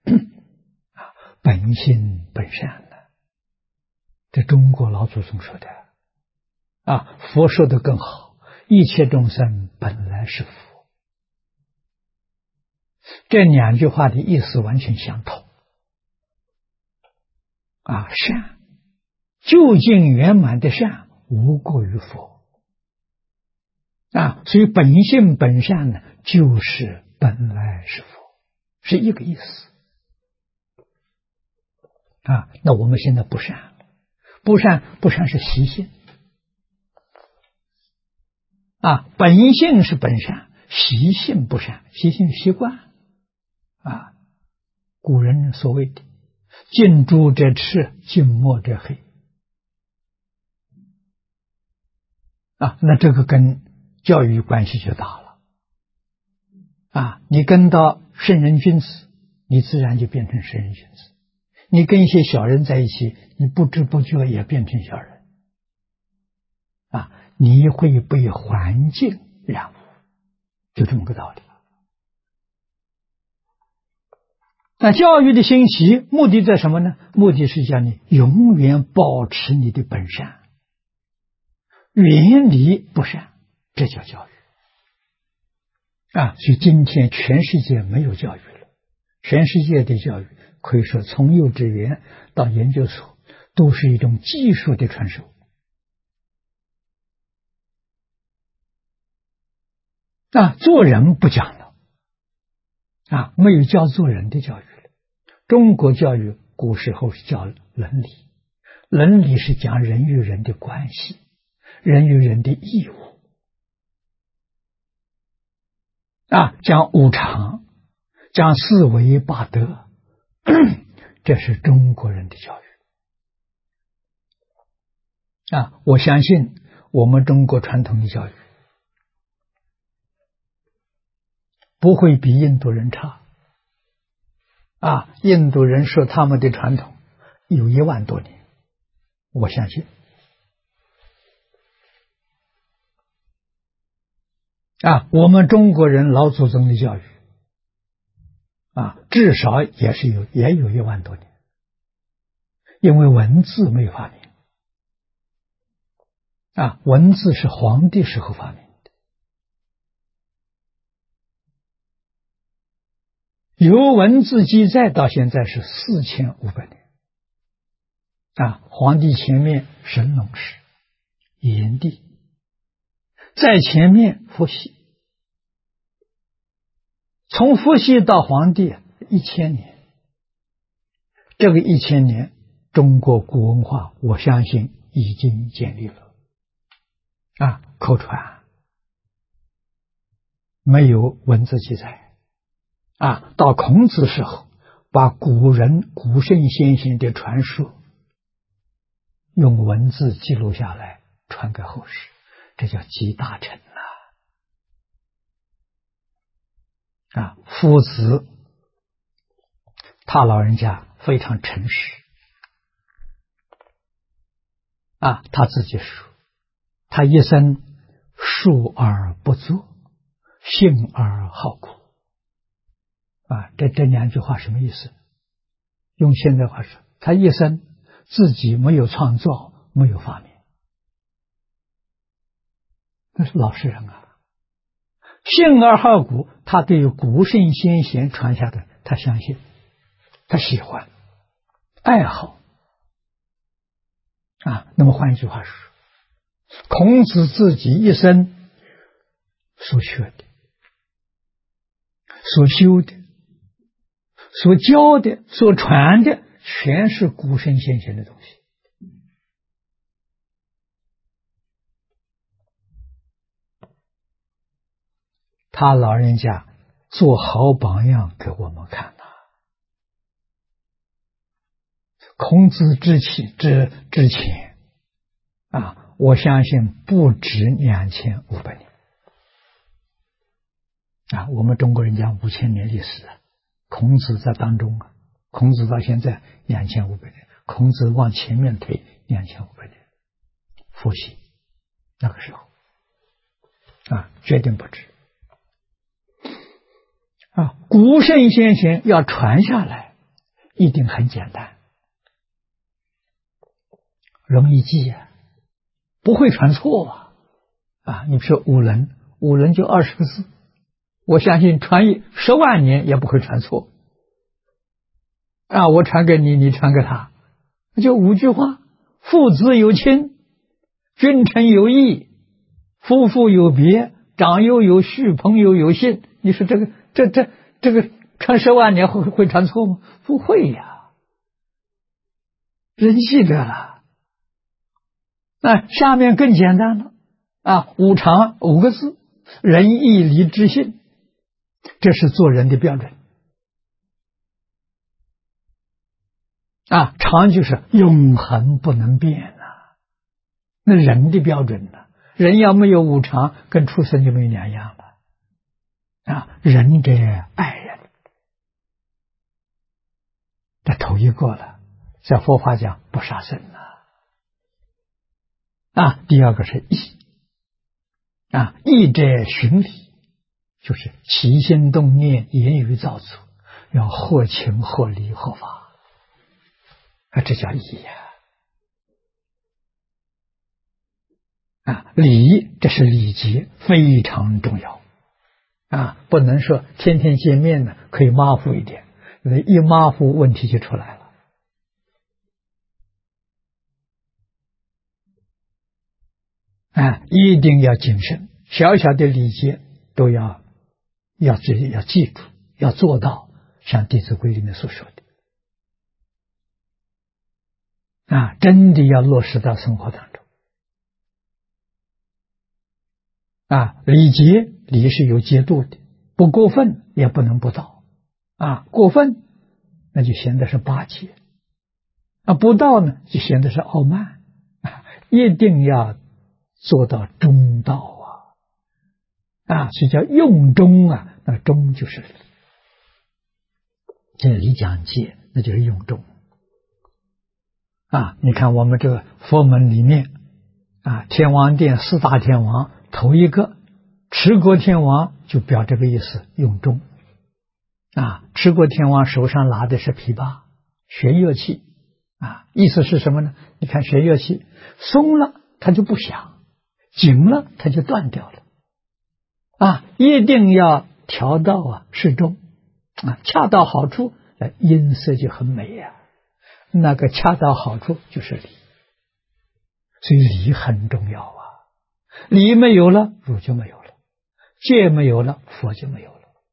本性本善的，这中国老祖宗说的佛说的更好，一切众生本来是佛。这两句话的意思完全相同善，究竟圆满的善无过于佛所以本性本善呢，就是本来是佛，是一个意思那我们现在不善，不善是习性本性是本善，习性不善，习性习惯古人所谓的近朱者赤，近墨者黑那这个跟教育关系就大了你跟到圣人君子，你自然就变成圣人君子；你跟一些小人在一起，你不知不觉也变成小人你会被环境染污，就这么个道理。那教育的兴起目的在什么呢？目的是叫你永远保持你的本善，远离不善，这叫教育所以今天全世界没有教育了，全世界的教育可以说从幼稚园到研究所都是一种技术的传授做人不讲了没有教做人的教育了。中国教育古时候是教伦理，伦理是讲人与人的关系，人与人的义务讲五常，讲四维八德这是中国人的教育我相信我们中国传统的教育不会比印度人差印度人说他们的传统有1万多年，我相信我们中国人老祖宗的教育至少也有1万多年，因为文字没有发明文字是皇帝时候发明的，有文字记载到现在是4500年皇帝前面神农氏、炎帝，在前面伏羲，从伏羲到皇帝1000年，这个1000年中国古文化我相信已经建立了口传，没有文字记载到孔子时候把古圣先贤的传说用文字记录下来传给后世，这叫集大成夫子他老人家非常诚实他自己说他一生述而不作，信而好古这2句话什么意思？用现在话说，他一生自己没有创造，没有发明，那是老实人信而好古，他对于古圣先贤传下的他相信，他喜欢爱好那么换一句话说，孔子自己一生所学的、所修的、所教的、所传的全是古圣先贤的东西他老人家做好榜样给我们看孔子之前我相信不止2500年。我们中国人讲5000年历史孔子在当中孔子到现在2500年，孔子往前面推2500年，伏羲那个时候决定不止。古圣先贤要传下来，一定很简单，容易记不会传错你比如说五伦就20个字，我相信传10万年也不会传错我传给你，你传给他，就5句话：父子有亲，君臣有义，夫妇有别，长幼有序，朋友有信。你说这个传10万年会传错吗？不会人记得了。下面更简单了五常5个字：仁义礼智信，这是做人的标准常就是永恒不能变那人的标准人要没有5常，跟畜生就没两样了仁者爱人，这头一个了，在佛法讲不杀生第二个是义义者循礼，就是起心动念，言语造作，要合情合理合法这叫义礼，这是礼节，非常重要不能说天天见面呢，可以马虎一点，一马虎问题就出来了一定要谨慎，小小的礼节都要记住，要做到，像《弟子规》里面所说的真的要落实到生活当中礼是有节度的，不过分也不能不到过分那就显得是巴结不到呢就显得是傲慢一定要做到中道所以叫用中那中就是礼，这礼讲戒那就是用中你看我们这个佛门里面天王殿4大天王，头一个持国天王就表这个意思，用中持国天王手上拿的是琵琶，弦乐器意思是什么呢？你看弦乐器松了它就不响，紧了它就断掉了一定要调到适中恰到好处，音色就很美那个恰到好处就是礼，所以礼很重要礼没有了，儒就没有了，戒没有了，佛就没有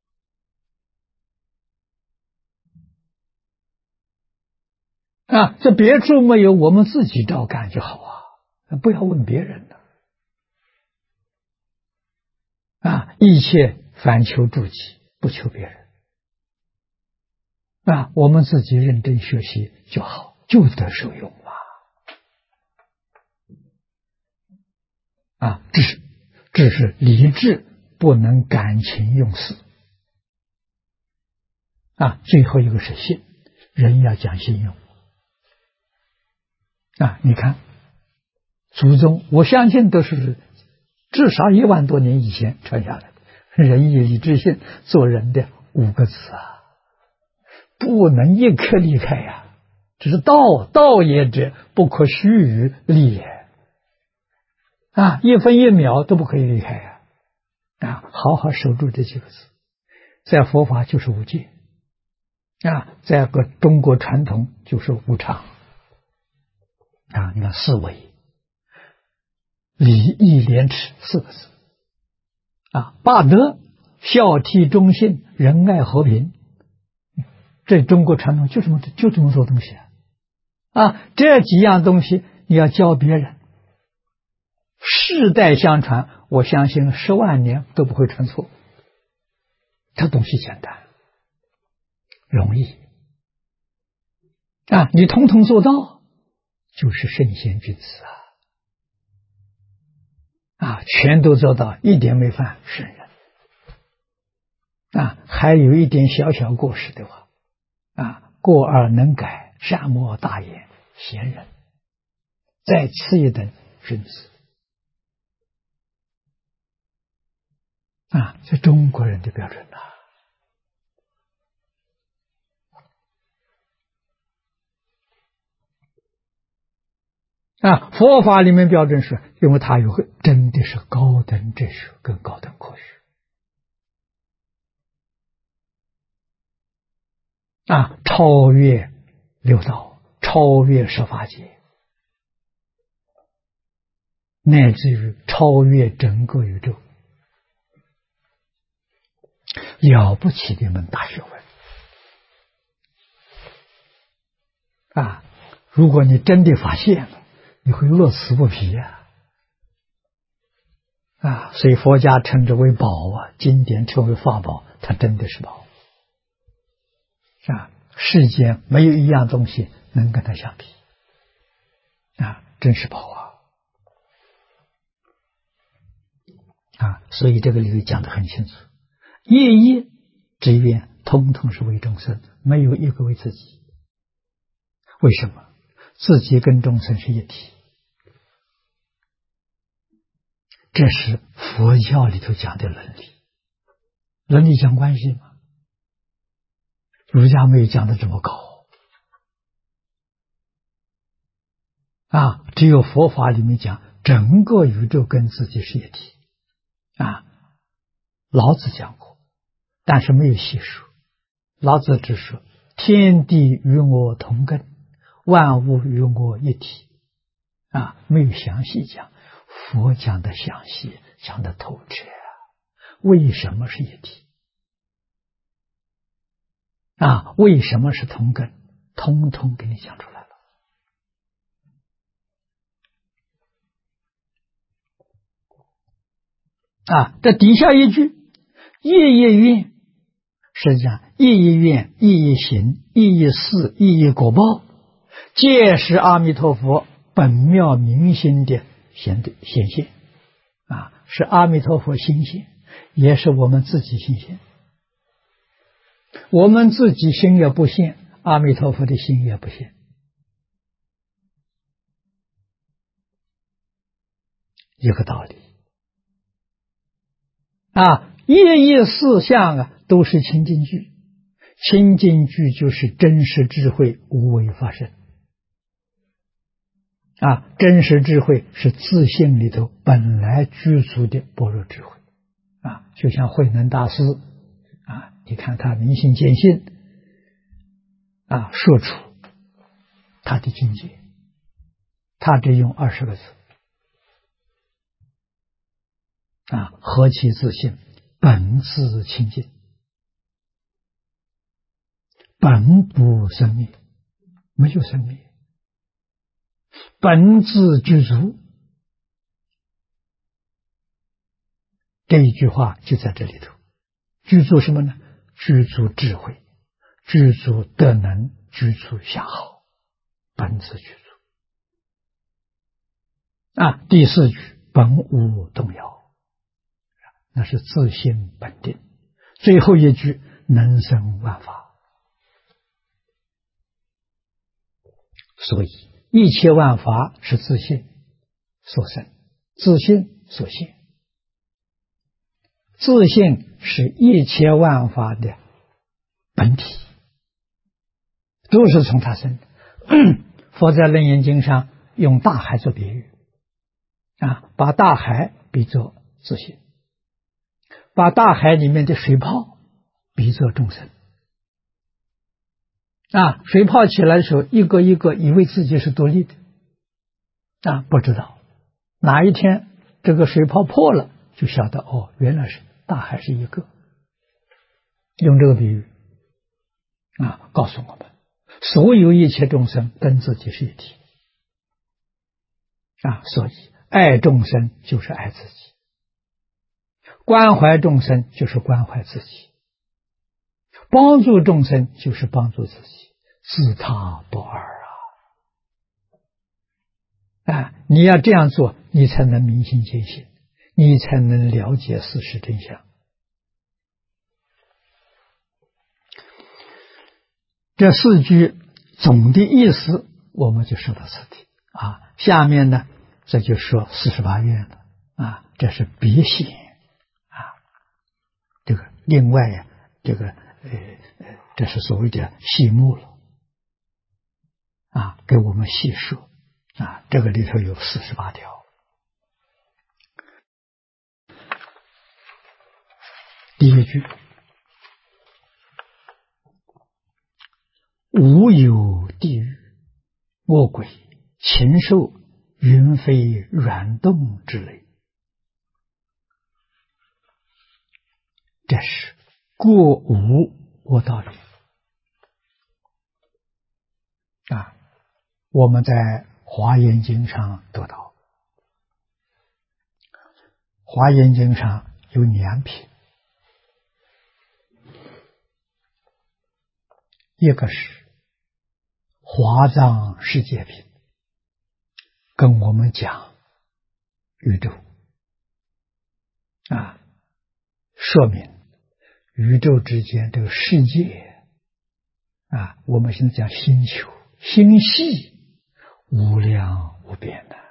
了这别处没有，我们自己照干就好不要问别人一切反求诸己，不求别人我们自己认真学习就好，就得受用这是理智，不能感情用事最后一个是信，人要讲信用你看祖宗，我相信都是至少1万多年以前传下来的，仁义礼智信，做人的5个字不能一刻离开这是道也者，不可须臾离也1分1秒都不可以离开好好守住这几个字，在佛法就是无戒在个中国传统就是无常你看4维，礼义廉耻4个字8德，孝悌忠信仁爱和平，这中国传统就这么做东西这几样东西你要教别人，世代相传，我相信10万年都不会传错。这东西简单容易你统统做到，就是圣贤君子全都做到，一点没犯，圣人。还有一点小小过失的话，过而能改，善莫大焉，贤人。再次一等，君子。这中国人的标准佛法里面标准是，因为它有真的是高等哲学跟高等科学超越六道，超越十法界，乃至于超越整个宇宙，了不起的一门大学问如果你真的发现了，你会乐此不疲所以佛家称之为宝经典称为法宝，它真的是宝世间没有一样东西能跟它相比真是宝所以这个里头讲得很清楚，业业之愿通通是为众生，没有一个为自己。为什么？自己跟众生是一体，这是佛教里头讲的伦理。伦理讲关系吗？儒家没有讲的这么高只有佛法里面讲整个宇宙跟自己是一体老子讲过，但是没有细说。老子只说天地与我同根，万物与我一体没有详细讲。佛讲的详细，讲的透彻为什么是一体为什么是同根，通通给你讲出来了这底下一句业业愿，实际上业业愿、业业行、业业事、业业果报，皆是阿弥陀佛本妙明心的显现是阿弥陀佛心现，也是我们自己心现。我们自己心也不现，阿弥陀佛的心也不现，一个道理业业四项都是清净句，清净句就是真实智慧无为发生真实智慧是自性里头本来具足的般若智慧就像慧能大师你看他明心见性说出他的境界，他只用20个字何其自性，本自清净，本不生灭，没有生灭，本自具足。这一句话就在这里头，具足什么呢？具足智慧，具足德能，具足相好，本自具足第四句本无动摇，那是自性本定。最后一句能生万法，所以一切万法是自性所生，自性所现，自性是一切万法的本体，都是从它生的。佛在楞严经上用大海做比喻把大海比作自性，把大海里面的水泡比作众生水泡起来的时候，一个一个以为自己是独立的不知道哪一天这个水泡破了，就晓得原来是大海是一个。用这个比喻告诉我们，所有一切众生跟自己是一体所以爱众生就是爱自己，关怀众生就是关怀自己，帮助众生就是帮助自己，自他不二你要这样做，你才能明心见性， 你才能了解事实真相。这四句总的意思我们就说到此地啊。下面呢，这就说48愿了啊，这是别显啊。这个另外呀，这个这是所谓的细目了啊，给我们细说啊。这个里头有48条。第一句，无有地狱、恶鬼、禽兽、云飞软动之类，这是过无我道理啊。我们在华严经上读到，华严经上有2品，一个是华藏世界品，跟我们讲宇宙啊，说明宇宙之间这个世界啊，我们现在讲星球、星系无量无边的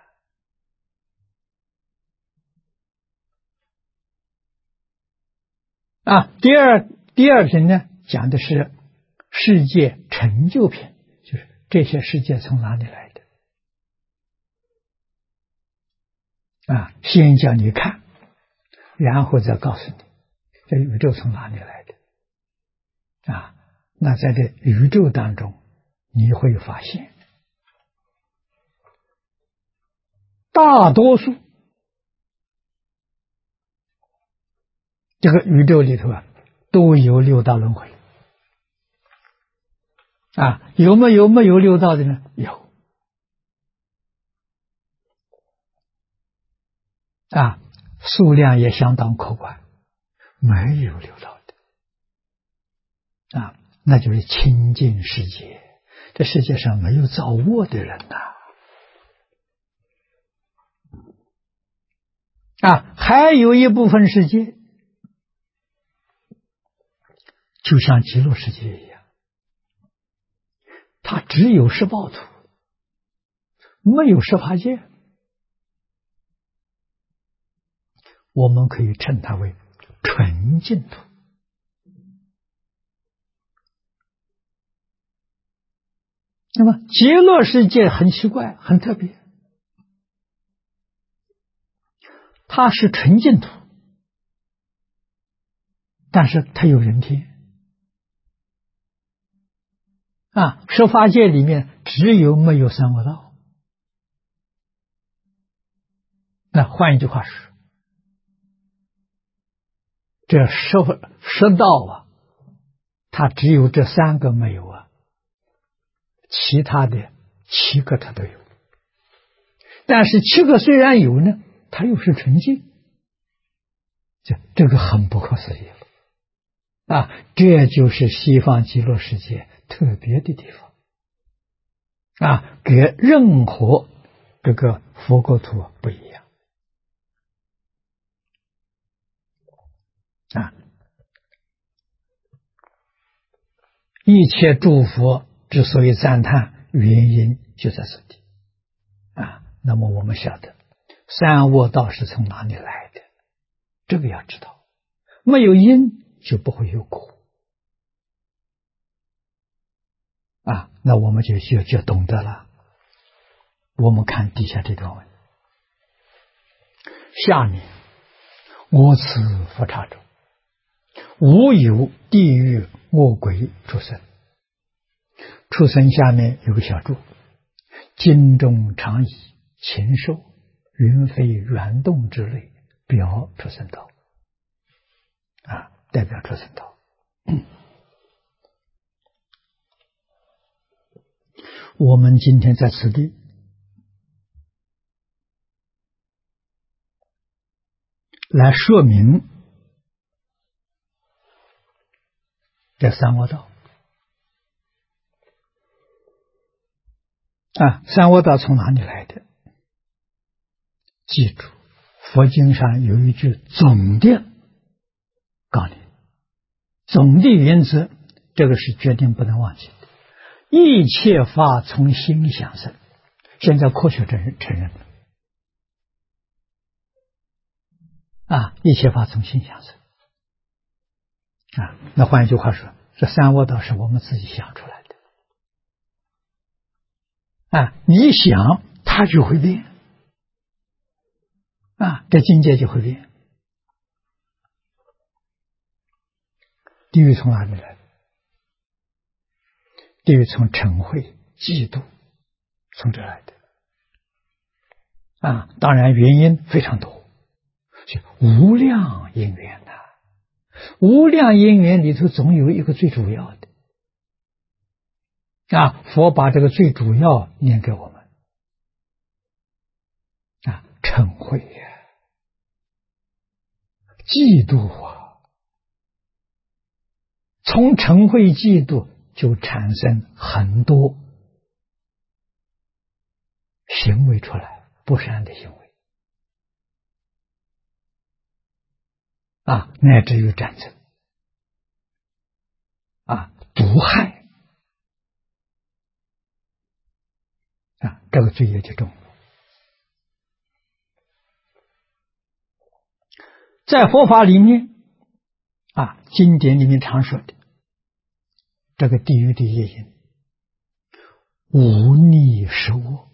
啊。第二品呢，讲的是世界成就品，就是这些世界从哪里来的啊？先叫你看，然后再告诉你这宇宙从哪里来的啊。那在这宇宙当中，你会发现大多数这个宇宙里头啊，都有六道轮回啊。有没有六道的呢？有啊，数量也相当可观。没有六道的啊，那就是清净世界。这世界上没有造恶的人呐啊。还有一部分世界就像极乐世界一样，它只有十报土，没有18界，我们可以称它为纯净土。那么极乐世界很奇怪，很特别，它是纯净土，但是它有人天啊。18界里面只有没有三恶道。那换一句话说，这十道啊，它只有这3个没有啊，其他的7个它都有。但是7个虽然有呢，它又是纯净，这个很不可思议啊！这就是西方极乐世界特别的地方啊，跟任何这个佛国土不一样啊。一切诸佛之所以赞叹，原因就在这里啊。那么我们晓得三恶道是从哪里来的，这个要知道，没有因就不会有果啊。那我们就懂得了。我们看底下这段文，下面我此佛刹中，无有地狱恶鬼畜生。畜生下面有个小注，经中常以禽兽、云飞软动之类表畜生道啊，代表畜生道。我们今天在此地来说明这三恶道啊。三恶道从哪里来的？记住， 佛经上有一句总的纲领，总的原则，这个是决定不能忘记的。一切法从心想生，现在科学承认了啊，一切法从心想生啊。那换一句话说，这三恶道是我们自己想出来的啊，你想它就会变啊，这境界就会变。地狱从哪里来的？地狱从嗔恚、嫉妒，从这来的啊。当然原因非常多，无量因缘呐，无量因缘里头总有一个最主要的啊。佛把这个最主要念给我们啊，嗔恚呀，嫉妒啊。从嗔恚嫉妒就产生很多行为出来，不善的行为啊，乃至于战争啊，毒害啊，这个罪业就重了。在佛法里面啊，经典里面常说的这个地狱的业因，无逆十恶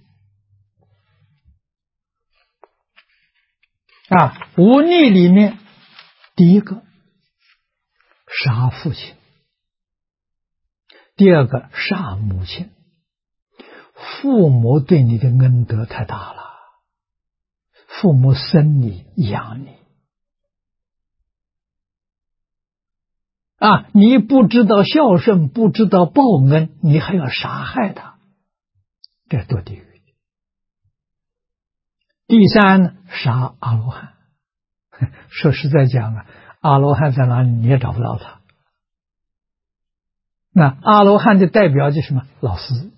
啊。无逆里面第一个杀父亲，第二个杀母亲。父母对你的恩德太大了，父母生你养你啊，你不知道孝顺，不知道报恩，你还要杀害他，这堕地狱。第三呢，杀阿罗汉。说实在讲啊，阿罗汉在哪里你也找不到他。那阿罗汉的代表就是什么？老师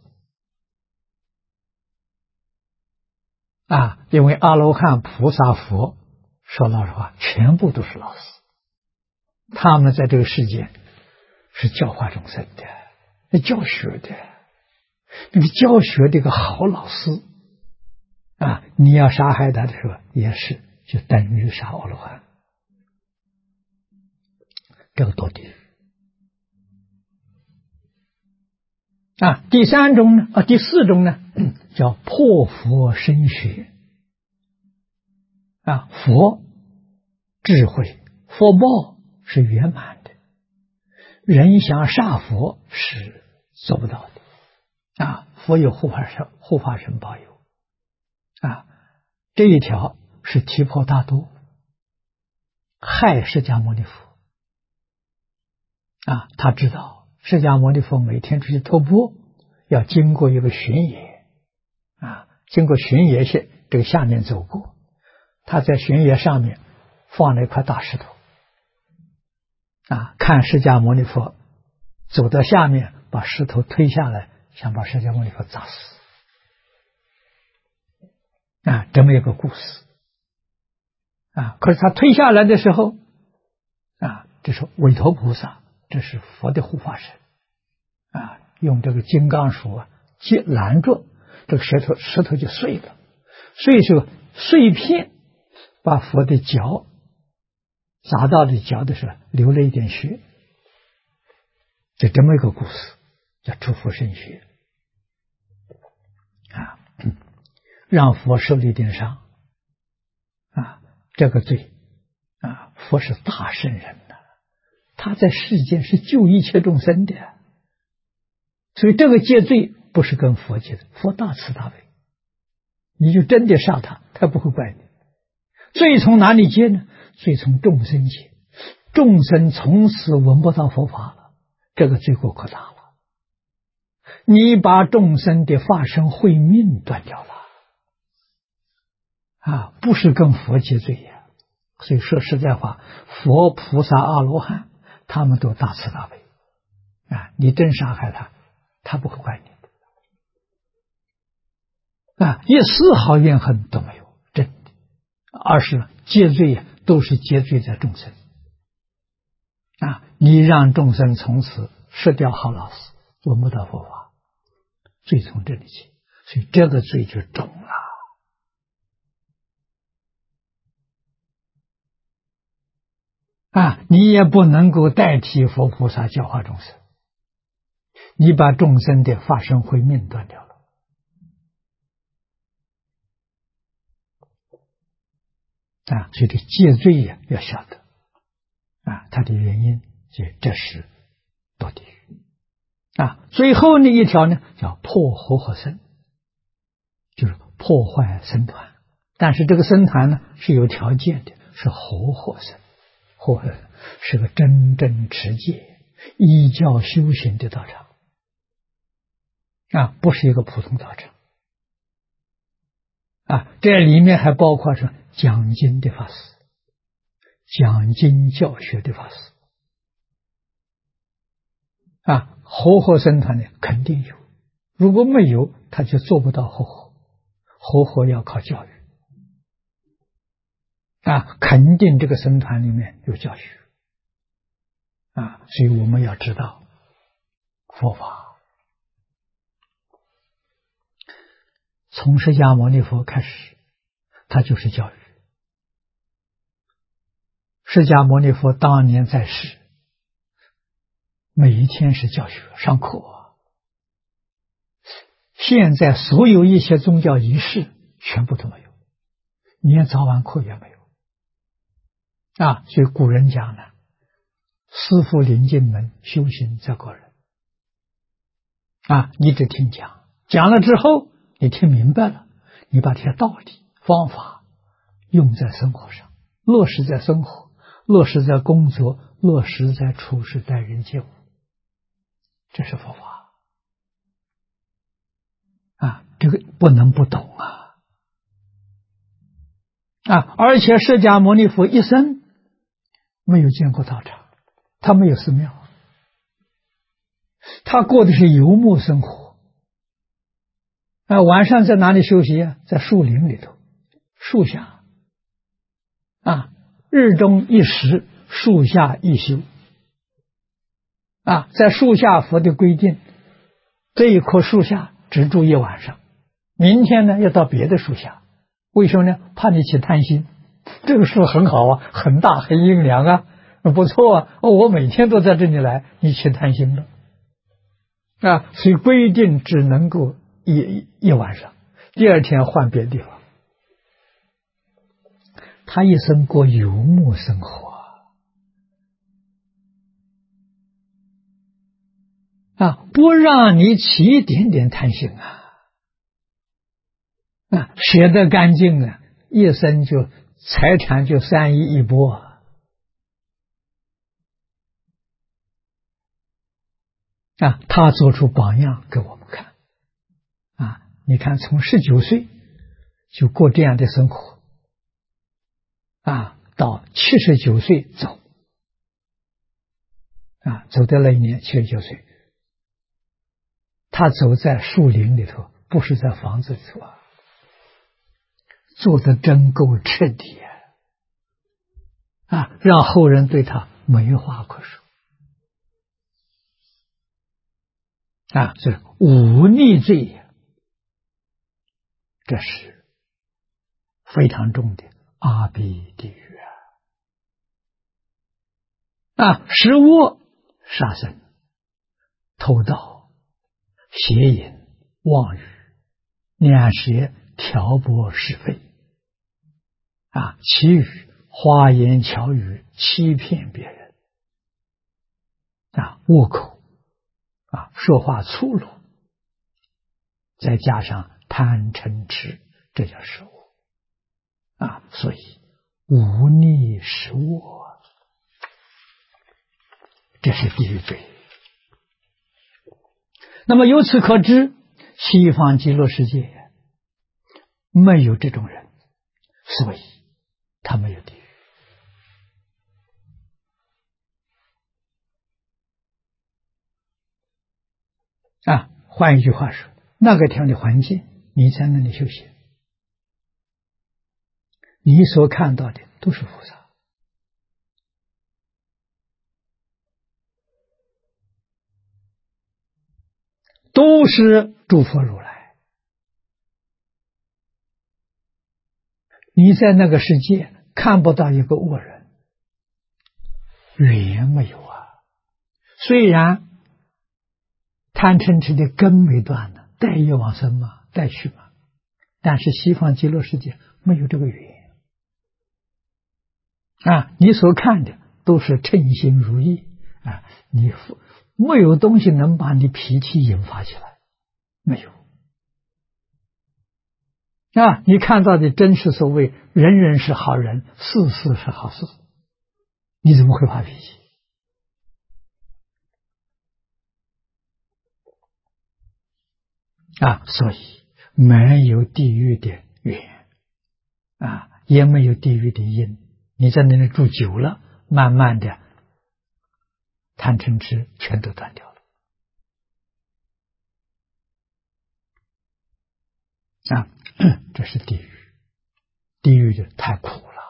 啊，因为阿罗汉、菩萨、佛，说老实话，全部都是老师。他们在这个世界是教化众生的，教学的，那个教学的一个好老师啊，你要杀害他的时候，也是就等于杀阿罗汉，这个堕地狱啊。第三种呢，第四种呢，叫破佛身学啊。佛智慧、佛报是圆满的，人想杀佛是做不到的啊。佛有护法神保佑啊，这一条是提婆达多害释迦牟尼佛啊。他知道释迦牟尼佛每天出去托钵，要经过一个悬崖啊，经过悬崖线这个下面走过，他在悬崖上面放了一块大石头啊，看释迦牟尼佛走到下面，把石头推下来，想把释迦牟尼佛砸死啊，这么一个故事啊。可是他推下来的时候啊，这是韦陀菩萨，这是佛的护法神啊，用这个金刚杵啊拦住，这个石头就碎了，碎是碎片把佛的脚砸到的脚的时候流了一点血，就这么一个故事，叫出佛身血啊，让佛受了一点伤啊。这个罪啊，佛是大圣人呐，他在世间是救一切众生的，所以这个戒罪不是跟佛结的，佛大慈大悲，你就真的杀他，他不会怪你。罪从哪里结呢？罪从众生结，众生从此闻不到佛法了，这个罪过可大了。你把众生的法身慧命断掉了啊，不是跟佛结罪呀。所以说实在话，佛菩萨阿罗汉他们都大慈大悲啊，你真杀害他，他不会怪你的啊，一丝毫怨恨都没有，真的而是结罪都是结罪在众生你让众生从此失掉好老师，做不到佛法，罪从这里起，所以这个罪就重了你也不能够代替佛菩萨教化众生，你把众生的法身慧命断掉了所以这戒罪要晓得它的原因就这是堕地狱最后那一条呢叫破和合僧，就是破坏僧团，但是这个僧团呢是有条件的，是合僧，合僧是个真正持戒依教修行的道场不是一个普通道场这里面还包括是讲经的法师，讲经教学的法师合僧团呢肯定有，如果没有他就做不到合要靠教育肯定这个僧团里面有教学所以我们要知道佛法从释迦牟尼佛开始，他就是教育。释迦牟尼佛当年在世，每一天是教学上课现在所有一些宗教仪式全部都没有，连早晚课也没有所以古人讲呢，师父领进门，修行在个人你只听讲，讲了之后你听明白了，你把这些道理方法用在生活上，落实在生活，落实在工作，落实在处事待人接物，这是佛法这个不能不懂而且释迦牟尼佛一生没有见过道场，他没有寺庙，他过的是游牧生活晚上在哪里休息在树林里头，树下日中一时，树下一宿在树下佛的规定，这一棵树下只住一晚上，明天呢要到别的树下，为什么呢？怕你起贪心，这个树很好很大很阴凉不错我每天都在这里来，你起贪心了所以规定只能够一晚上，第二天换别的地方。他一生过游牧生活不让你起一点点贪心学得干净一生就财产就3亿一波他做出榜样给我们看你看从19岁就过这样的生活到79岁走走的那一年79岁，他走在树林里头，不是在房子里头做得真够彻底让后人对他没话可说这是忤逆罪这是非常重的阿鼻地狱食恶杀生偷盗邪淫妄语两舌挑拨是非其余花言巧语欺骗别人恶口说话粗鲁，再加上贪嗔痴，这叫食恶所以忤逆食恶这是地狱罪。那么由此可知，西方极乐世界没有这种人，所以他没有地狱换一句话说，那个条件环境你在那里修行， 你所看到的都是菩萨，都是诸佛如来。你在那个世界看不到一个恶人，缘没有啊。虽然贪嗔痴的根没断呢，带业往生嘛，带去嘛，但是西方极乐世界没有这个缘啊。你所看的都是称心如意啊，你没有东西能把你脾气引发起来，没有啊。你看到的真是所谓人人是好人，事事是好事，你怎么会发脾气啊？所以没有地狱的缘啊，也没有地狱的因。你在那里住久了，慢慢的贪嗔痴全都断掉了啊。这是地狱，地狱就太苦了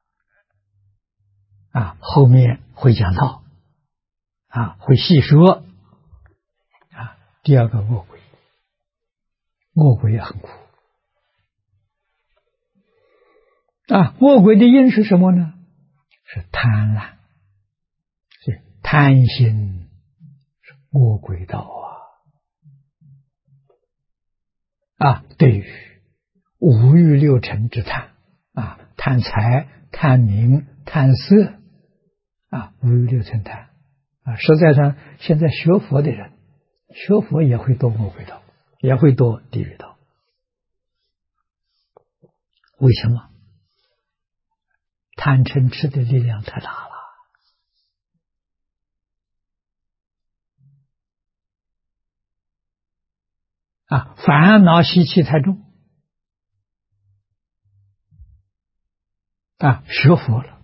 啊。后面会讲到啊，会细说啊。第二个恶鬼，恶鬼也很苦啊。恶鬼的因是什么呢？是贪婪，是贪心，是恶鬼道啊。对于五欲六尘之贪啊，贪财、贪名、贪色啊，五欲六尘贪啊。实在上，现在学佛的人，学佛也会堕恶鬼道，也会堕地狱道。为什么？贪嗔痴的力量太大了啊，烦恼习气太重啊。学佛了，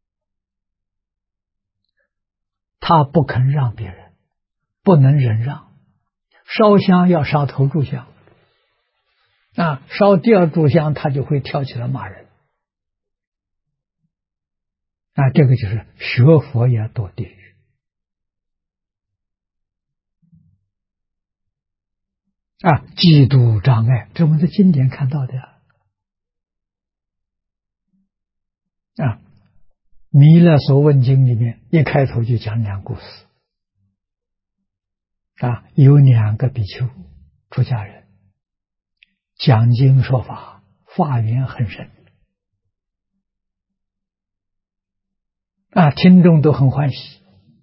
他不肯让别人，不能忍让，烧香要烧头炷香啊，烧第二炷香他就会跳起来骂人啊。这个就是学佛也堕地狱啊。嫉妒障碍，这我们在经典看到的啊。弥勒所问经里面一开头就讲两故事啊。有两个比丘出家人讲经说法，法缘很深啊，听众都很欢喜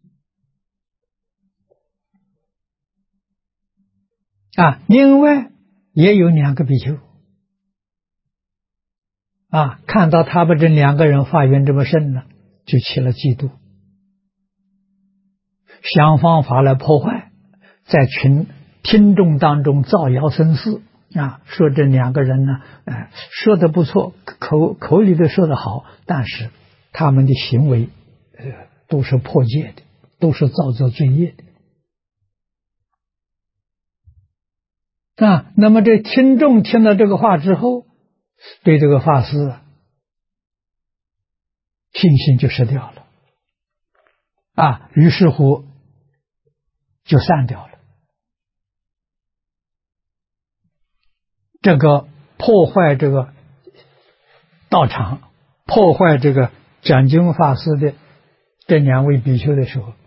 啊。另外也有两个比丘啊，看到他们这两个人法缘这么深呢，就起了嫉妒，想方法来破坏，在群听众当中造谣生事啊，说这两个人呢，说的不错，口里都说的好，但是他们的行为都是破戒的，都是造作罪业的啊。那么这听众听了这个话之后，对这个法师信心就失掉了啊，于是乎就散掉了。这个破坏这个道场，破坏这个讲经法师的这两位比丘的时候，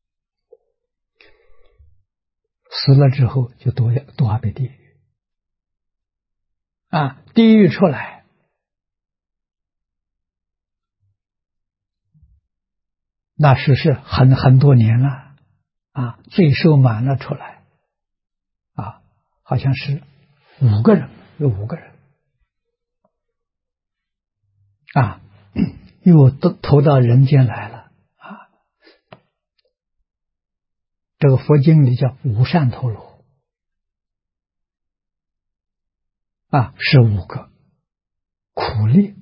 死了之后就堕下被地狱啊。地狱出来，那是很多年了啊，罪受满了出来啊，好像是5个人，有5个人啊，又都投到人间来了啊。这个佛经里叫五善陀罗啊，是5个苦力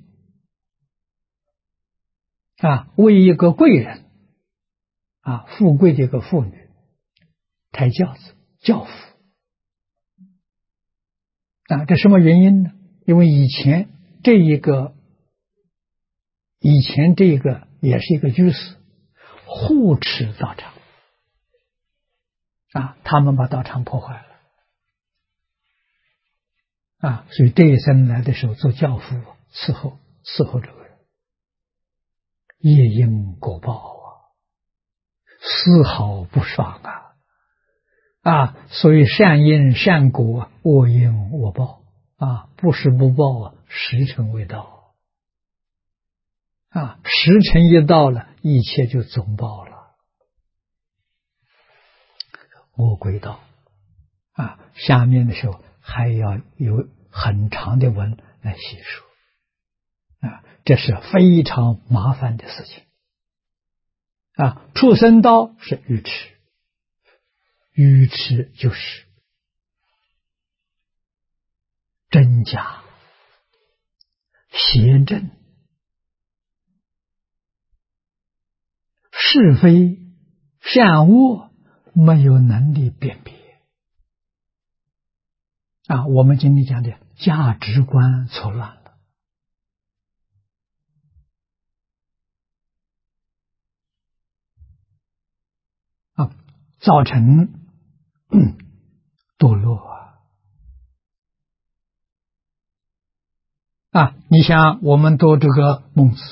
啊，为一个贵人啊，富贵的一个妇女抬轿子，轿夫啊。这什么原因呢？因为以前这一个以前这个也是一个居士，护持道场他们把道场破坏了所以这一生来的时候做教父伺候这个人，业因果报丝毫不爽所以善因善果，恶因恶报不是不报时辰未到时辰一到了，一切就总报了。魔鬼道下面的时候还要有很长的文来细说这是非常麻烦的事情畜生道是愚痴，愚痴就是真假邪正是非善恶没有能力辨别我们今天讲的价值观错乱了造成堕落你想我们读这个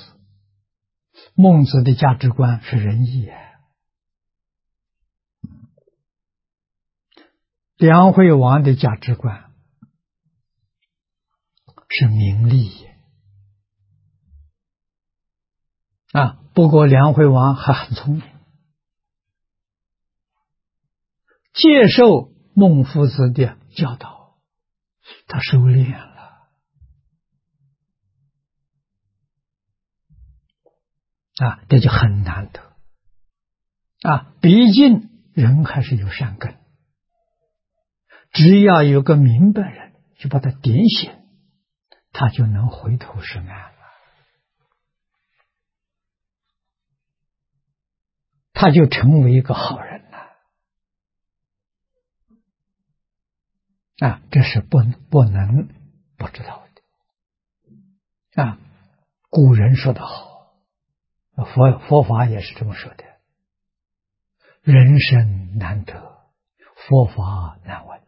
孟子的价值观是仁义梁惠王的价值观是名利不过梁惠王还很聪明，接受孟夫子的教导，他收敛了这就很难得毕竟人还是有善根，只要有个明白人去把他点醒，他就能回头是岸了，他就成为一个好人了这是不能不知道的古人说得好，佛法也是这么说的，人生难得，佛法难闻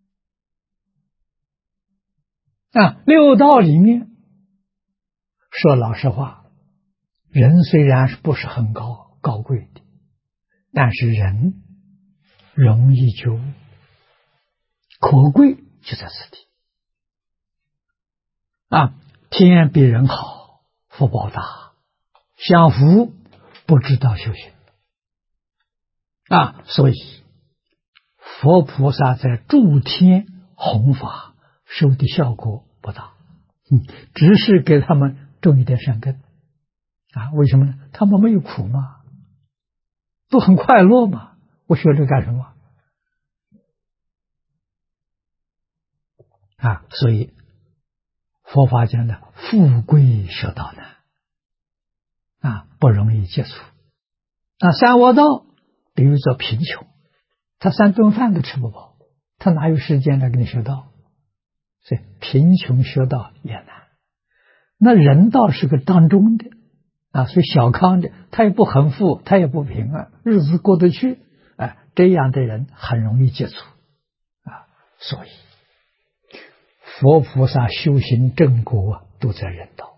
六道里面说老实话，人虽然是不是很高贵的，但是人容易觉悟，可贵就在此地天比人好，福报大，享福不知道修行所以佛菩萨在诸天弘法收的效果不大只是给他们种一点善根为什么呢？他们没有苦嘛，都很快乐嘛，我学这干什么所以佛法讲的富贵学道难不容易接触三恶道比如说贫穷，他3顿饭都吃不饱，他哪有时间来给你学道？所以贫穷学道也难。那人道是个当中的所以小康的，他也不很富，他也不贫日子过得去这样的人很容易接触所以佛菩萨修行正果都在人道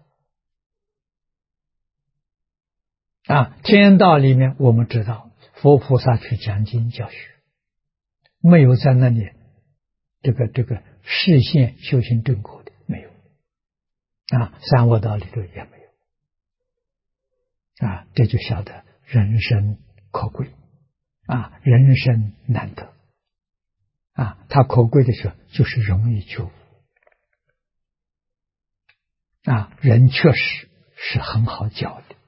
天道里面我们知道佛菩萨去讲经教学，没有在那里这个示现修行正果的，没有三恶道里头也没有这就晓得人生可贵人生难得它可贵的时候就是容易觉悟人确实是很好教的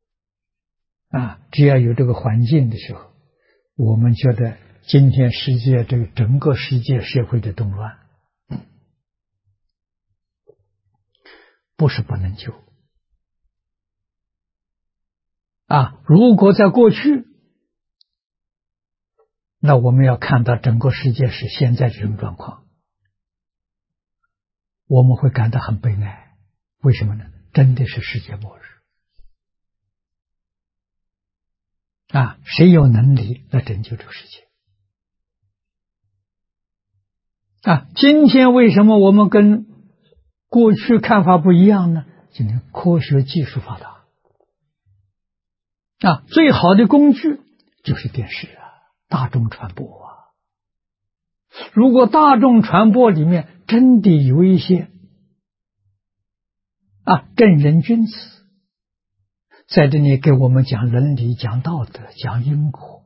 只要有这个环境的时候，我们觉得今天世界这个整个世界社会的动乱不是不能救如果在过去，那我们要看到整个世界是现在这种状况，我们会感到很悲哀。为什么呢？真的是世界末日谁有能力来拯救这个世界？今天为什么我们跟过去看法不一样呢？今天科学技术发达，最好的工具就是电视大众传播如果大众传播里面真的有一些正人君子在这里给我们讲伦理、讲道德、讲因果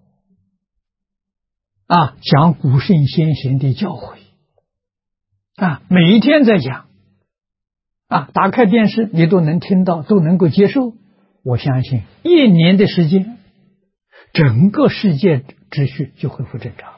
讲古圣先贤的教诲每一天在讲打开电视你都能听到，都能够接受。我相信1年的时间，整个世界秩序就恢复正常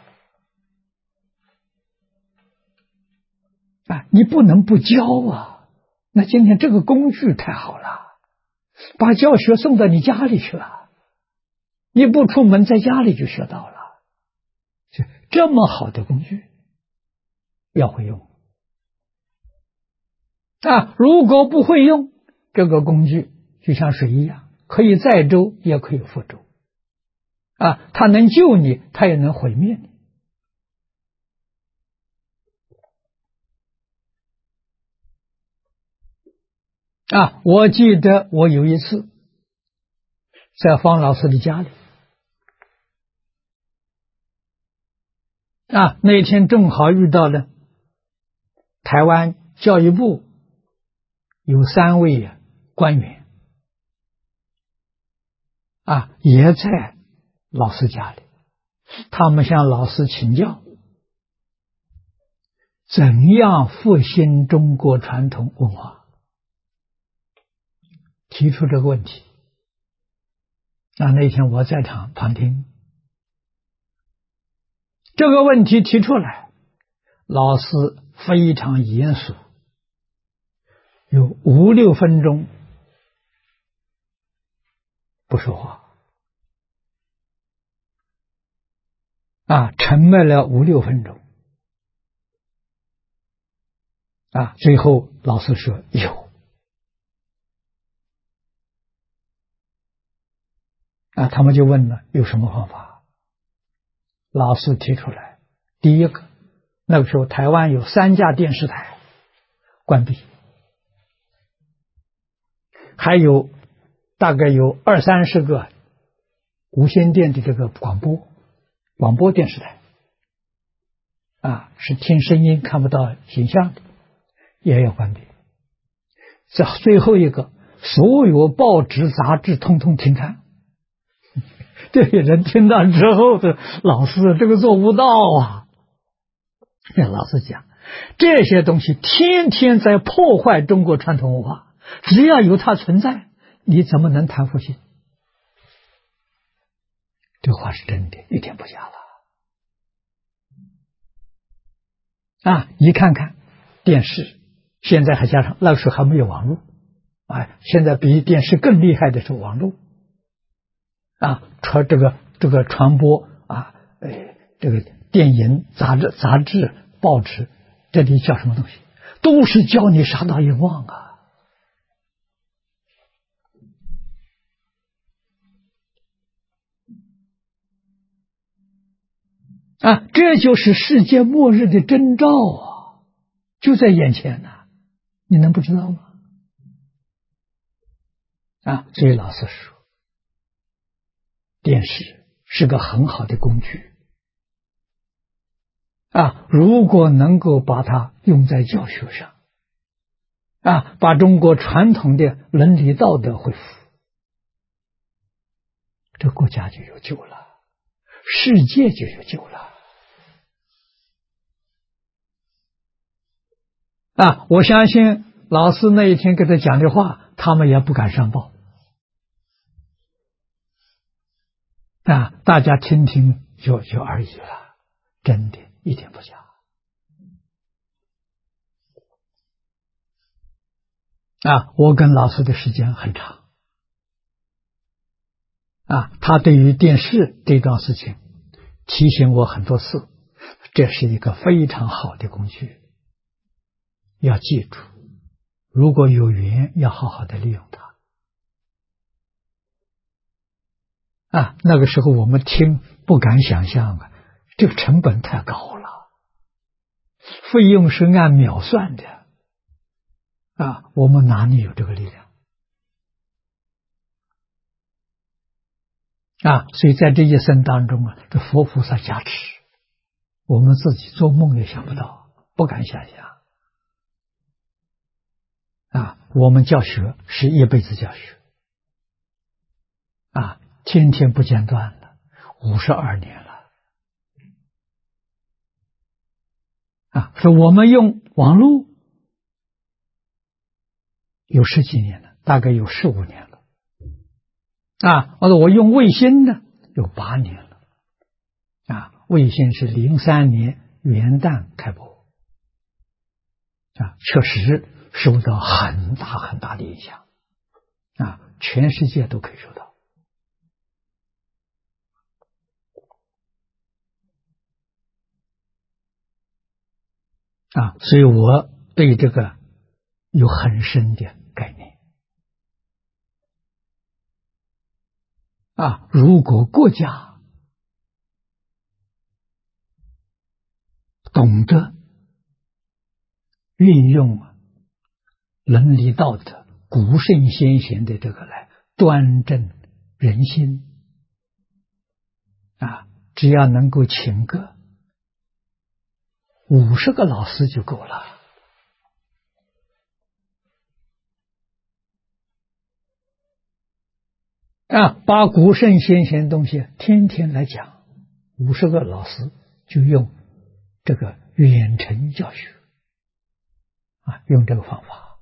你不能不教那今天这个工具太好了，把教学送到你家里去了，你不出门在家里就学到了。这么好的工具要会用如果不会用这个工具，就像水一样，可以载舟也可以覆舟它能救你，它也能毁灭你我记得我有一次在方老师的家里那天正好遇到了台湾教育部有3位官员也在老师家里，他们向老师请教怎样复兴中国传统文化，提出这个问题那天我在场旁听，这个问题提出来，老师非常严肃，有5、6分钟不说话沉默了5、6分钟最后老师说有他们就问了有什么方法，老师提出来，第一个，那个时候台湾有3家电视台关闭，还有大概有20、30个无线电的这个广播电视台是听声音看不到形象的，也要关闭。这最后一个，所有报纸杂志通通停刊。这些人听到之后的，老师这个做不到老师讲这些东西天天在破坏中国传统文化，只要有它存在，你怎么能谈复兴？这话是真的，一点不假了你看看电视，现在还加上那个时候还没有网络现在比电视更厉害的是网络这个传播这个电影、杂志、报纸，这里叫什么东西？都是教你杀盗淫妄这就是世界末日的征兆就在眼前你能不知道吗？所以老师说，电视是个很好的工具如果能够把它用在教学上把中国传统的伦理道德恢复，这个国家就有救了，世界就有救了我相信老师那一天给他讲的话，他们也不敢上报大家听听就而已了，真的一点不假我跟老师的时间很长他对于电视这桩事情提醒我很多次，这是一个非常好的工具，要记住，如果有缘要好好的利用它那个时候我们听不敢想象这个成本太高了，费用是按秒算的我们哪里有这个力量所以在这一生当中这佛菩萨加持，我们自己做梦也想不到，不敢想象我们教学是一辈子教学天天不间断了，52年了说我们用网络有10几年了，大概有15年了或者我用卫星呢有8年了卫星是03年元旦开播确实受到很大很大的影响全世界都可以收到所以我对这个有很深的概念如果国家懂得运用伦理道德、古圣先贤的这个来端正人心只要能够请个50个老师就够了把古圣先贤的东西天天来讲，50个老师就用这个远程教学用这个方法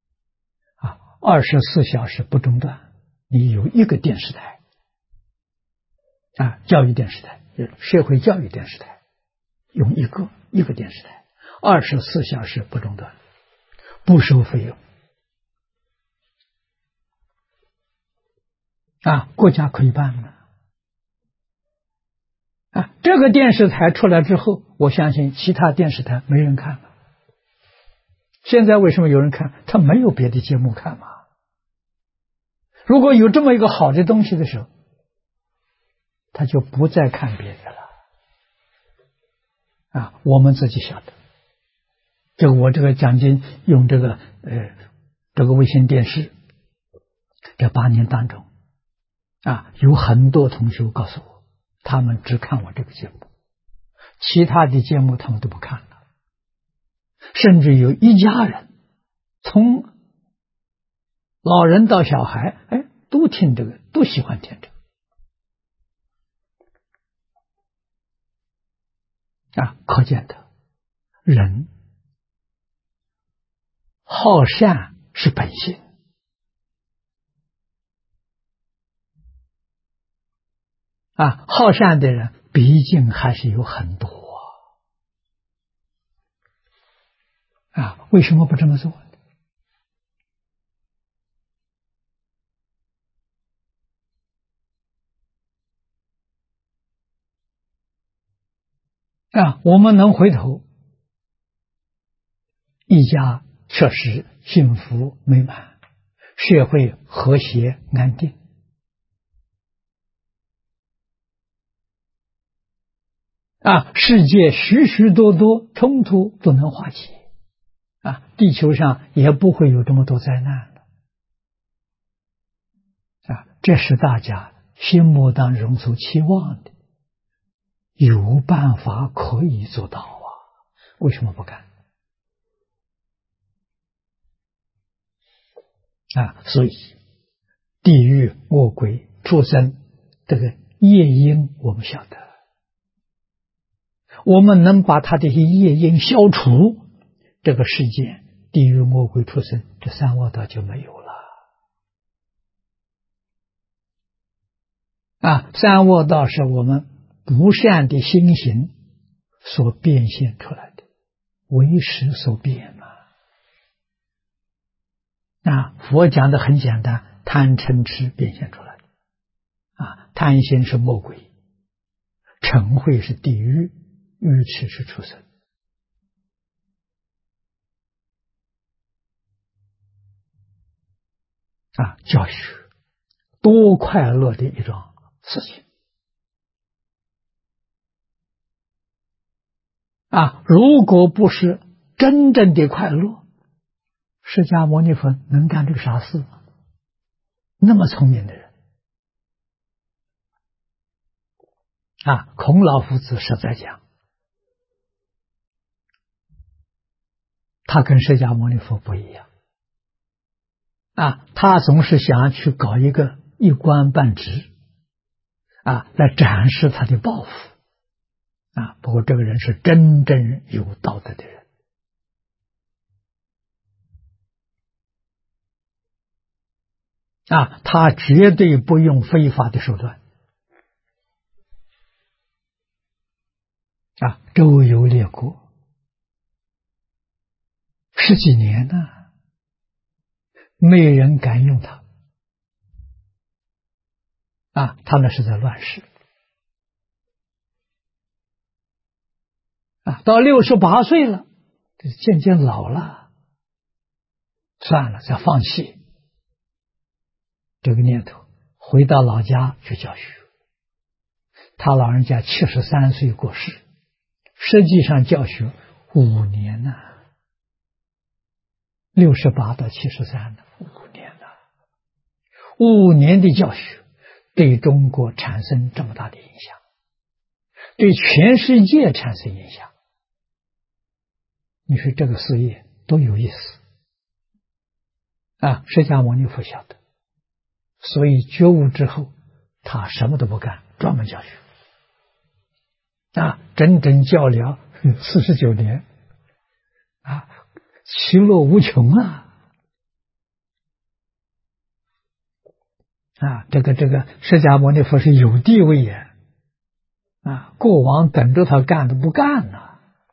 24小时不中断，你有一个电视台教育电视台、社会教育电视台，用一个电视台24小时不中断，不收费用国家可以办的这个电视台出来之后，我相信其他电视台没人看了。现在为什么有人看？他没有别的节目看嘛。如果有这么一个好的东西的时候，他就不再看别的了我们自己晓得，就我这个奖金用这个卫星电视这8年当中有很多同学告诉我，他们只看我这个节目，其他的节目他们都不看了，甚至有一家人从老人到小孩都听这个，都喜欢听这个可见的人好善是本性好善的人毕竟还是有很多为什么不这么做我们能回头，一家确实幸福美满，社会和谐安定世界许许多多冲突都能化解地球上也不会有这么多灾难了这是大家心目当中所期望的，有办法可以做到为什么不干所以地狱恶鬼畜生这个业因我们晓得，我们能把他这些业因消除，这个世界地狱魔鬼畜生这三恶道就没有了三恶道是我们不善的心行所变现出来的，为识所变佛讲的很简单，贪嗔痴变现出来的贪心是魔鬼，嗔恚是地狱，愚痴是畜生教学多快乐的一桩事情啊！如果不是真正的快乐，释迦牟尼佛能干这个傻事吗？那么聪明的人啊！孔老夫子实在讲，他跟释迦牟尼佛不一样啊！他总是想去搞一个一官半职啊，来展示他的抱负啊。不过这个人是真正有道德的人啊，他绝对不用非法的手段啊，周游列国十几年呢，没人敢用他啊，他那是在乱世啊，到68岁了，渐渐老了，算了，再放弃这个念头，回到老家去教学。他老人家73岁过世，实际上教学5年呢，68到73呢，5年了，5年的教学对中国产生这么大的影响，对全世界产生影响。你说这个事业多有意思啊！释迦牟尼佛晓得，所以觉悟之后，他什么都不干，专门教学啊，整整教了49年啊，其乐无穷啊！啊，这个释迦牟尼佛是有地位呀啊，国王等着他干都不干呢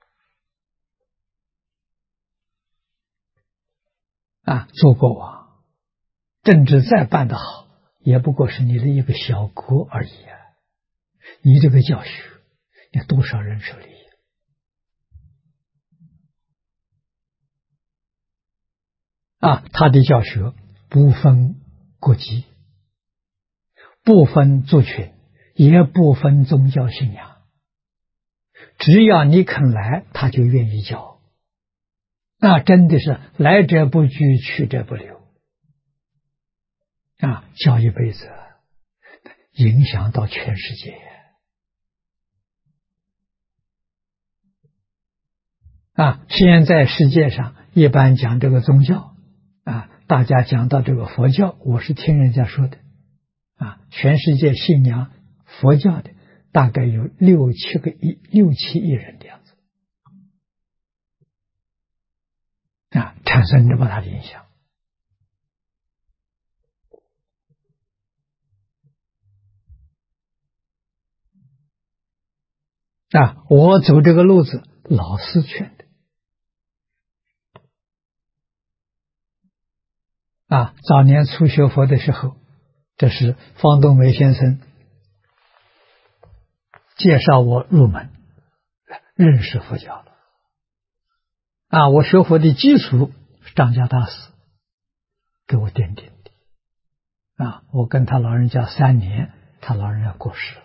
啊，做国王，政治再办得好，也不过是你的一个小国而已啊！你这个教学，你多少人受利益啊？他的教学不分国籍，不分族群，也不分宗教信仰，只要你肯来，他就愿意教。那真的是来者不拒，去者不留啊！教一辈子，影响到全世界啊！现在世界上一般讲这个宗教啊，大家讲到这个佛教，我是听人家说的啊，全世界信仰佛教的大概有6-7亿人的样子啊，产生这么大的影响啊！我走这个路子，老师劝的啊。早年初学佛的时候，这是方东梅先生介绍我入门，认识佛教了啊。我学佛的基础是张家大师给我奠定的啊。我跟他老人家3年，他老人家过世了。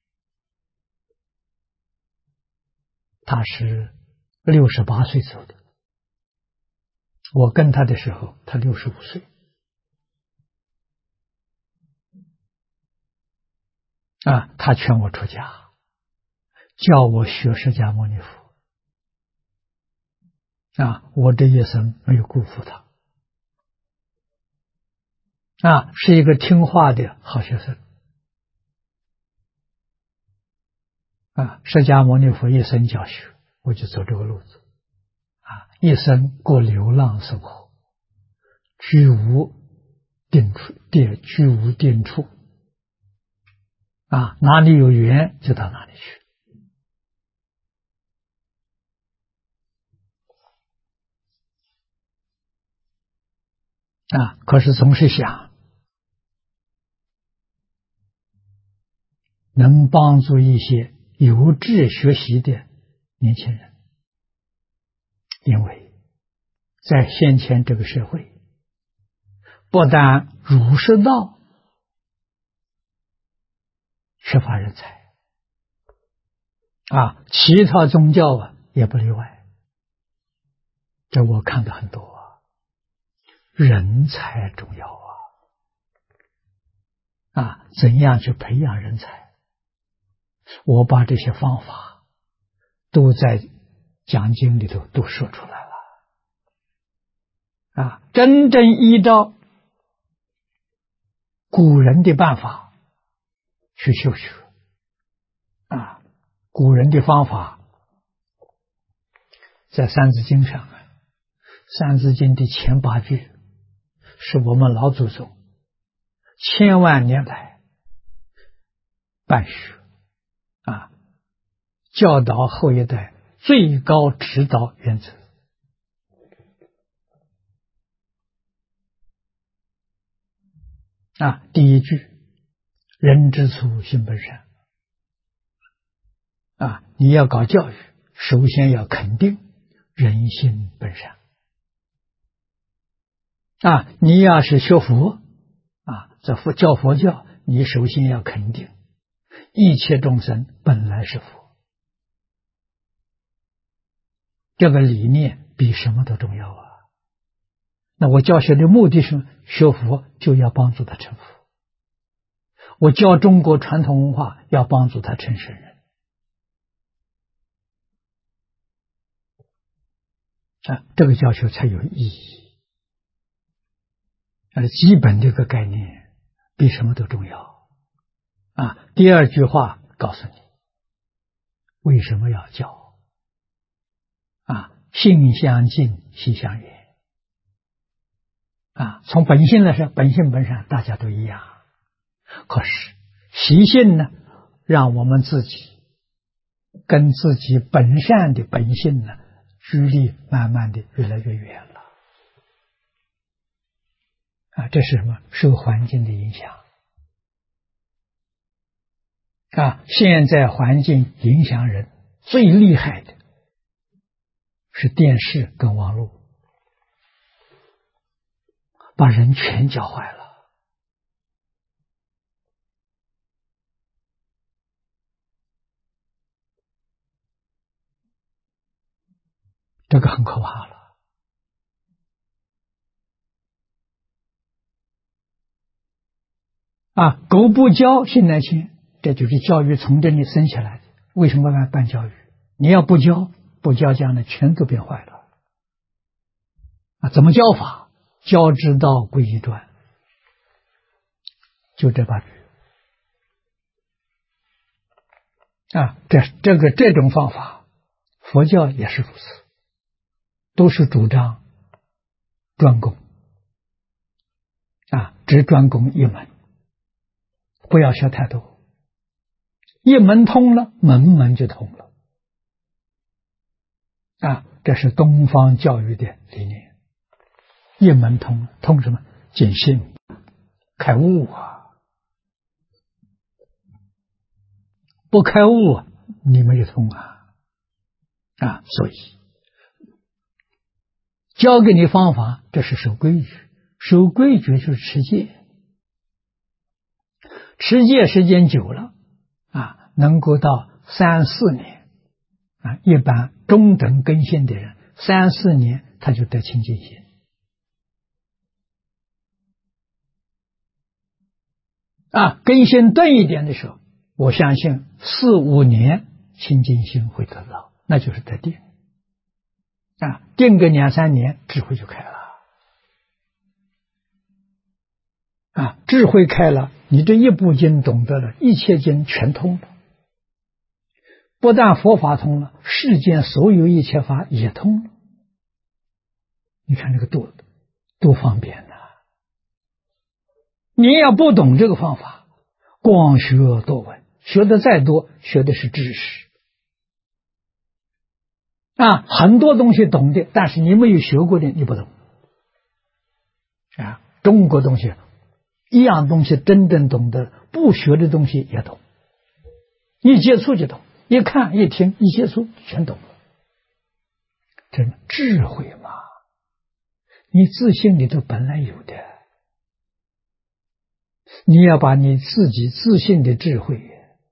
他是68岁走的，我跟他的时候，他65岁啊。他劝我出家，叫我学释迦牟尼佛啊。我这一生没有辜负他啊，是一个听话的好学生啊。释迦牟尼佛一生教学，我就走这个路子啊，一生过流浪生活，居无定处啊，哪里有缘就到哪里去啊。可是总是想能帮助一些有志学习的年轻人，因为在先前这个社会，不但儒释道缺乏人才其他宗教也不例外。这我看到很多人才重要怎样去培养人才？我把这些方法都在讲经里头都说出来了真正依照古人的办法去修学古人的方法在三字经上三字经的前8句是我们老祖宗千万年来办学教导后一代最高指导原则第一句人之初性本善你要搞教育，首先要肯定人性本善你要是学佛这教佛教，你首先要肯定一切众生本来是佛，这个理念比什么都重要那我教学的目的是学佛，就要帮助他成佛。我教中国传统文化，要帮助他成圣人这个教学才有意义基本这个概念比什么都重要第二句话告诉你为什么要教性相近，习相远从本性来说，本性本善，大家都一样。可是习性呢，让我们自己跟自己本善的本性呢，距离慢慢的越来越远了这是什么？受环境的影响现在环境影响人最厉害的是电视跟网络，把人全教坏了这个很可怕了狗不教性乃迁，这就是教育从这里生起来的。为什么要办教育？你要不教，将来全都变坏了怎么教法？教之道贵以专，就这8句这种方法，佛教也是如此，都是主张专攻只专攻一门，不要学太多，一门通了，门门就通了这是东方教育的理念。一门通，通什么？见性开悟不开悟你没有通所以教给你方法，这是守规矩，守规矩就是持戒，持戒时间久了能够到3、4年一般中等根性的人3、4年他就得清净心根性钝一点的时候，我相信4、5年清净心会得到，那就是得定定个2、3年，智慧就开了智慧开了，你这一部经懂得了，一切经全通了。不但佛法通了，世间所有一切法也通了。你看这个多方便你要不懂这个方法，光学多闻，学的再多，学的是知识很多东西懂的，但是你没有学过的你不懂中国东西一样东西真正懂得，不学的东西也懂，一接触就懂，一看一听一接触全懂了。这智慧嘛，你自信里头本来有的，你要把你自己自信的智慧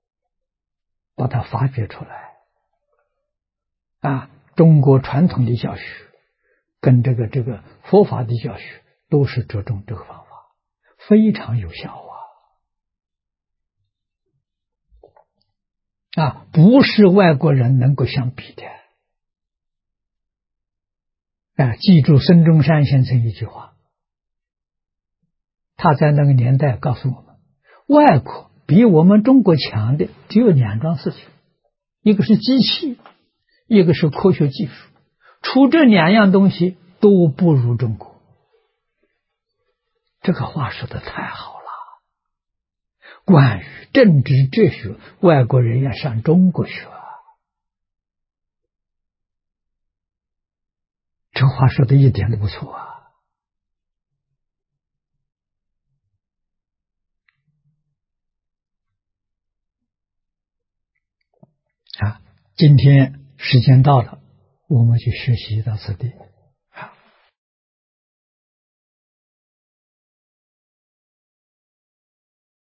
把它发掘出来。中国传统的教学跟这个佛法的教学都是着重这个方法，非常有效不是外国人能够相比的。记住孙中山先生一句话，他在那个年代告诉我们，外国比我们中国强的只有2桩事情，一个是机器，一个是科学技术，除这2样东西都不如中国。这个话说的太好了。关于政治哲学，外国人要向中国学。这话说的一点都不错今天时间到了，我们就学习到此地。